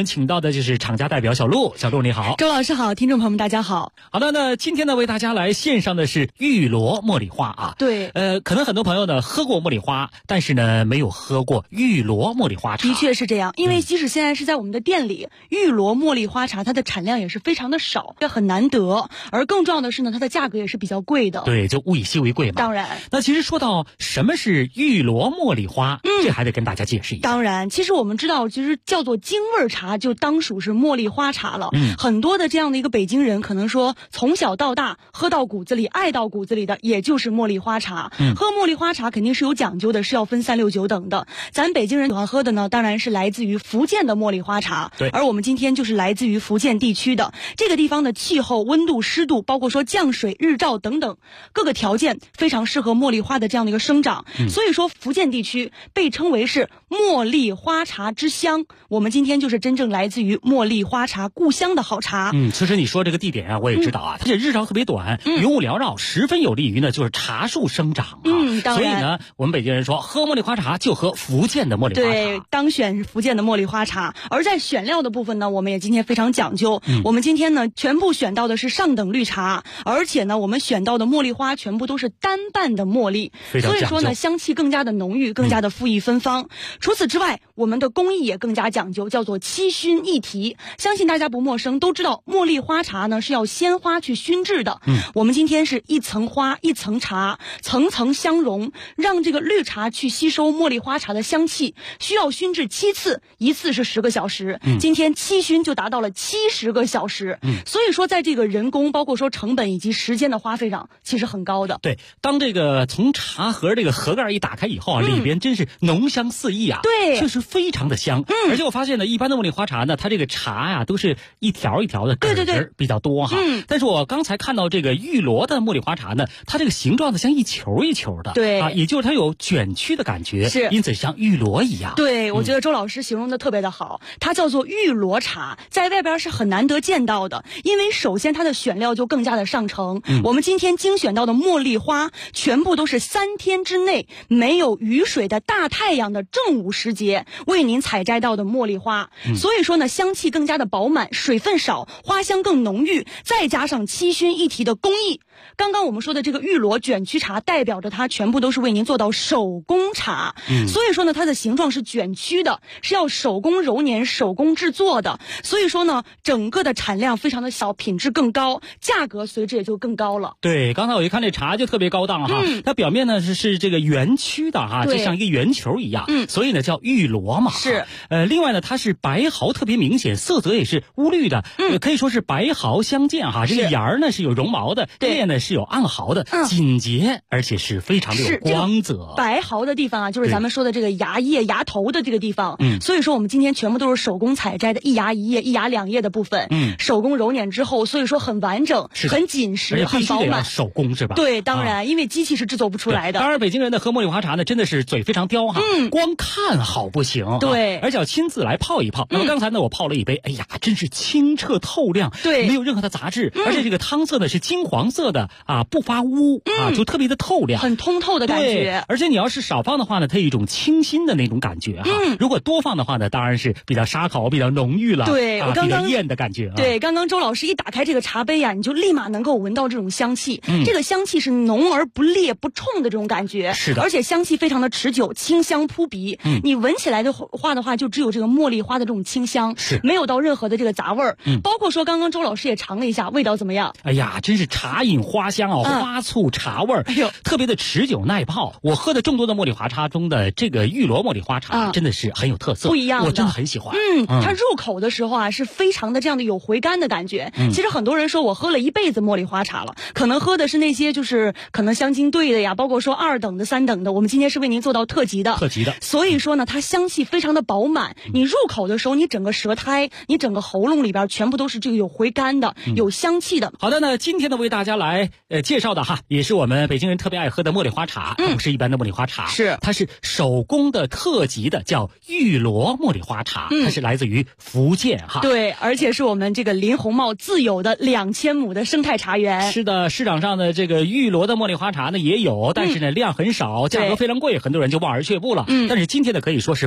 们请到的就是厂家代表小陆，小陆你好。 周老师好，听众朋友们大家好。 好的，那今天呢为大家来献上的是玉螺茉莉花啊。 对， 可能很多朋友呢喝过茉莉花，但是呢没有喝过玉螺茉莉花茶。 的确是这样，因为即使现在是在我们的店里，玉螺茉莉花茶它的产量也是非常的少，这很难得，而更重要的是呢，它的价格也是比较贵的。 对，就物以稀为贵嘛。 当然， 那其实说到什么是玉螺茉莉花，这还得跟大家解释一下。 当然，其实我们知道，其实叫做京味茶，就当属是茉莉花茶了。很多的这样的一个北京人，可能说从小到大喝到骨子里、爱到骨子里的，也就是茉莉花茶。喝茉莉花茶肯定是有讲究的，是要分3、6、9等的。咱北京人喜欢喝的呢，当然是来自于福建的茉莉花茶。 对， 而我们今天就是来自于福建地区的这个地方的气候、温度、湿度，包括说降水、日照等等各个条件，非常适合茉莉花的这样的一个生长。所以说，福建地区被称为是茉莉花茶之乡。我们今天就是真正来自于茉莉花茶故乡的好茶。 其实你说这个地点啊，我也知道啊，它这日照特别短，云雾缭绕，十分有利于呢就是茶树生长啊。 当然， 所以呢，我们北京人说喝茉莉花茶就喝福建的茉莉花茶。 对，当选福建的茉莉花茶。而在选料的部分呢，我们也今天非常讲究。我们今天呢全部选到的是上等绿茶，而且呢我们选到的茉莉花全部都是单瓣的茉莉，所以说呢香气更加的浓郁，更加的馥郁芬芳。除此之外，我们的工艺也更加讲究，叫做七熏一提。相信大家不陌生，都知道茉莉花茶呢是要鲜花去熏制的。我们今天是一层花一层茶，层层相融，让这个绿茶去吸收茉莉花茶的香气，需要熏制7次，一次是10个小时。今天7熏就达到了70个小时。所以说在这个人工包括说成本以及时间的花费上其实很高的。 对，当这个从茶盒这个盒盖一打开以后啊，里边真是浓香四溢啊。 对， 确实非常的香。而且我发现呢，一般的茉莉花茶呢，它这个茶呀都是一条一条的梗儿比较多哈。但是我刚才看到这个玉螺的茉莉花茶呢，它这个形状呢像一球一球的。 对啊，也就是它有卷曲的感觉， 是， 因此像玉螺一样。 对，我觉得周老师形容的特别的好，它叫做玉螺茶，在外边是很难得见到的，因为首先它的选料就更加的上乘。我们今天精选到的茉莉花全部都是3天之内没有雨水的大太阳的正午时节为您采摘到的茉莉花。所以说呢，香气更加的饱满，水分少，花香更浓郁，再加上七熏一提的工艺。刚刚我们说的这个玉螺卷曲茶代表着它全部都是为您做到手工茶。所以说呢，它的形状是卷曲的，是要手工揉捻、手工制作的。所以说呢，整个的产量非常的小，品质更高，价格随之也就更高了。 对，刚才我一看这茶就特别高档哈，它表面呢是这个圆曲的哈，就像一个圆球一样，所以呢叫玉螺嘛。 是， 另外呢，它是白毫特别明显，色泽也是乌绿的，可以说是白毫相间哈。这个芽儿呢是有绒毛的，叶呢是有暗毫的，紧结，而且是非常的有光泽。 这个白毫的地方啊，就是咱们说的这个芽叶、芽头的这个地方。所以说我们今天全部都是手工采摘的，一芽一叶、一芽2叶的部分，手工揉捻之后，所以说很完整，很紧实，很饱满。 手工是吧？ 对，当然，因为机器是制作不出来的。 当然，北京人的喝茉莉花茶呢，真的是嘴非常刁哈，光看好不行， 对， 而且要亲自来泡一泡。那么刚才呢，我泡了一杯，哎呀，真是清澈透亮， 对， 没有任何的杂质，而且这个汤色呢是金黄色的啊，不发乌啊，就特别的透亮， 很通透的感觉。 而且你要是少放的话呢，它有一种清新的那种感觉哈。如果多放的话呢，当然是比较沙口、比较浓郁了， 对，我刚刚比较艳的感觉。 对，刚刚周老师一打开这个茶杯啊，你就立马能够闻到这种香气。这个香气是浓而不烈不冲的这种感觉， 是的， 而且香气非常的持久，清香扑鼻。你闻起来的话就只有这个茉莉花的这种清香， 是没有到任何的这个杂味儿。包括说刚刚周老师也尝了一下，味道怎么样？ 哎呀，真是茶饮花香啊，花醋茶味儿， 哎呦， 特别的持久耐泡。我喝的众多的茉莉花茶中的这个玉螺茉莉花茶，真的是很有特色， 不一样的， 我真的很喜欢。 它入口的时候啊，是非常的这样的有回甘的感觉。其实很多人说我喝了一辈子茉莉花茶了，可能喝的是那些就是可能香精兑的呀，包括说2等的、3等的，我们今天是为您做到特级的。所以说呢，它香气非常的饱满。你入口的时候，你整个舌苔、你整个喉咙里边全部都是这个有回甘的、有香气的。 好的，那今天呢为大家来介绍的哈，也是我们北京人特别爱喝的茉莉花茶，不是一般的茉莉花茶， 是它是手工的特级的，叫玉螺茉莉花茶，它是来自于福建哈。 对，而且是我们这个林红茂自有的2000亩的生态茶园。 是的，市场上的这个玉螺的茉莉花茶呢也有，但是呢量很少，价格非常贵，很多人就望而却步了。但是今天呢可以说是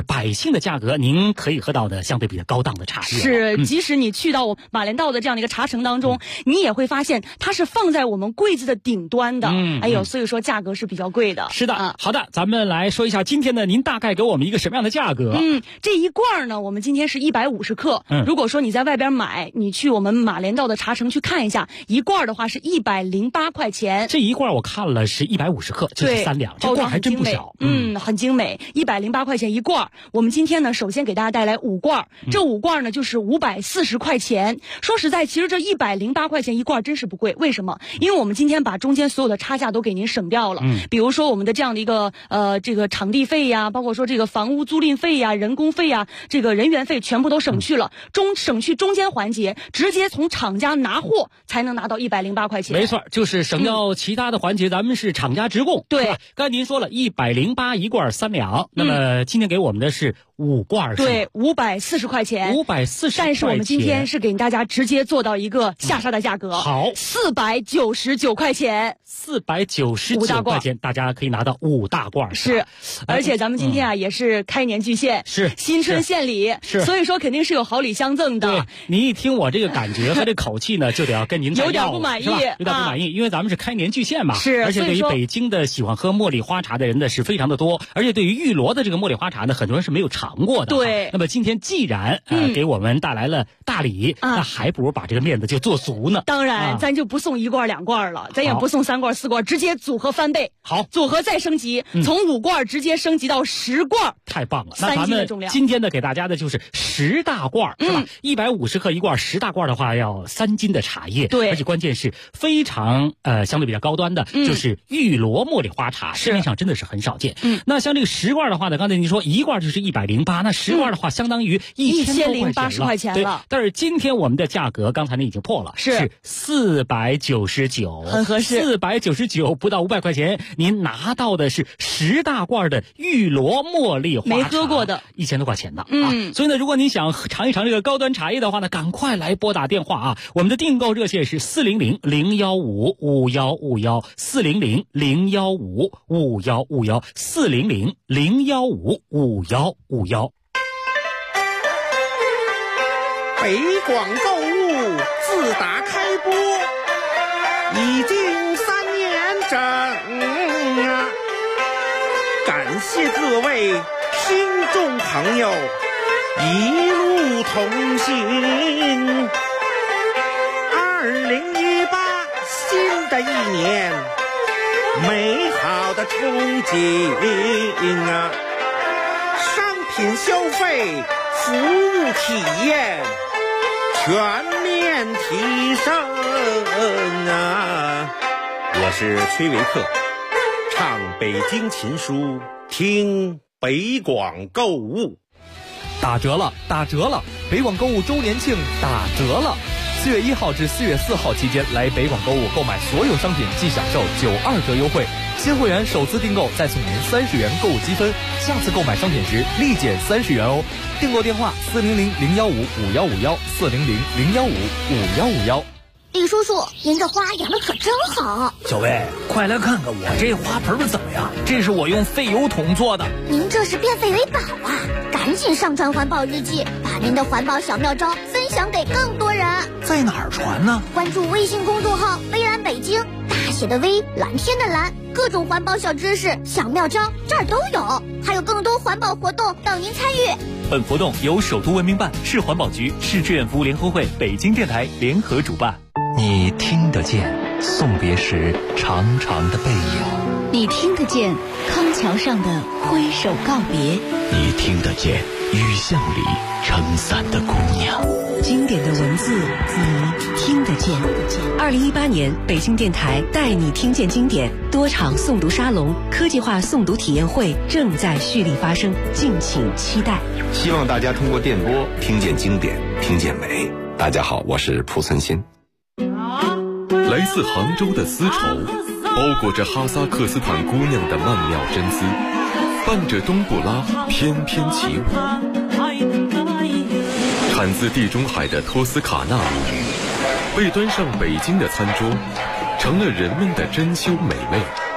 百姓的价格，您可以喝到的相对比较高档的茶叶。 是，即使你去到马连道的这样的一个茶城当中，你也会发现它是放在我们柜子的顶端的。所以说价格是比较贵的。 是的，好的，咱们来说一下今天呢，您大概给我们一个什么样的价格？ 这一罐呢，我们今天是150克。如果说你在外边买，你去我们马连道的茶城去看一下，一罐的话是108块钱。 这一罐我看了是150克，就是3两，这罐还真不小。 很精美，108块钱一罐。我们今天呢，首先给大家带来5罐，这5罐呢就是540块钱。说实在，其实这108块钱一罐真是不贵。为什么？因为我们今天把中间所有的差价都给您省掉了。比如说我们的这样的一个这个场地费呀，包括说这个房屋租赁费呀、人工费呀、这个人员费全部都省去了，省去中间环节，直接从厂家拿货才能拿到108块钱。 没错，就是省掉其他的环节，咱们是厂家直供。 对， 刚才您说了108一罐3两，那么今天给我们的是5罐， 对，540块钱 ，540块钱。 但是我们今天是给大家直接做到一个下杀的价格， 好 ，499块钱 ，499块钱，大家可以拿到5大罐。 是，而且咱们今天啊也是开年巨献， 是新春献礼， 是， 所以说肯定是有好礼相赠的。 对，您一听我这个感觉和这口气呢，就得要跟您有点不满意， 有点不满意，因为咱们是开年巨献嘛。 是， 而且对于北京的喜欢喝茉莉花茶的人呢是非常的多，而且对于玉罗的这个茉莉花茶呢，很多人是没有尝过的。 对， 那么今天既然给我们带来了大礼，那还不如把这个面子就做足呢。 当然，咱就不送1罐2罐了，咱也不送3罐4罐，直接组合翻倍。 好， 组合再升级，从5罐直接升级到10罐， 太棒了！那咱们今天呢给大家的就是10大罐，是吧？150克一罐，10大罐的话要3斤的茶叶， 对， 而且关键是非常相对比较高端的，就是玉罗茉莉花茶，市面上真的是很少见。那像这个10罐的话呢，刚才您说一罐就是108，那10罐的话相当于1080 块钱了。 但是今天我们的价格刚才呢已经破了，是499， 很合适 ，499不到500块钱，您拿到的是10大罐的玉罗茉莉花茶， 没喝过的 ，1000多块钱呢。所以呢，如果您想尝一尝这个高端茶叶的话呢，赶快来拨打电话啊！我们的订购热线是400-015-5151，400-015-5151，400-015-5151。 北广购物自打开播已经3年整啊，感谢各位听众朋友一路同行。2018新的一年，美好的憧憬啊，商品消费、服务体验全面提升啊！我是崔维克，唱北京琴书，听北广购物。 打折了，打折了！北广购物周年庆打折了！4月1号至4月4号期间，来北广购物购买所有商品即享受92折优惠，新会员首次订购再送您30元购物积分，下次购买商品时立减30元哦。订购电话400-015-5151，400-015-5151。 李叔叔，您这花养的可真好。 小薇，快来看看我这花盆怎么样？这是我用废油桶做的。 您这是变废为宝啊！赶紧上传环保日记，把您的环保小妙招分享给更多人。 在哪儿传呢？ 关注微信公众号微蓝北京，大写的微，蓝天的蓝，各种环保小知识、小妙招这儿都有，还有更多环保活动等您参与。 本活动由首都文明办、市环保局、市志愿服务联合会、北京电台联合主办。 你听得见送别时长长的背影， 你听得见康桥上的挥手告别， 你听得见雨巷里撑伞的姑娘。 经典的文字，你听得见。2018年，北京电台带你听见经典多场诵读沙龙、科技化诵读体验会正在蓄力发生，敬请期待。 希望大家通过电波听见经典，听见美。大家好，我是蒲存昕。 来自杭州的丝绸，包裹着哈萨克斯坦姑娘的曼妙真姿，伴着冬不拉翩翩起舞。产自地中海的托斯卡纳被端上北京的餐桌，成了人们的珍馐美味。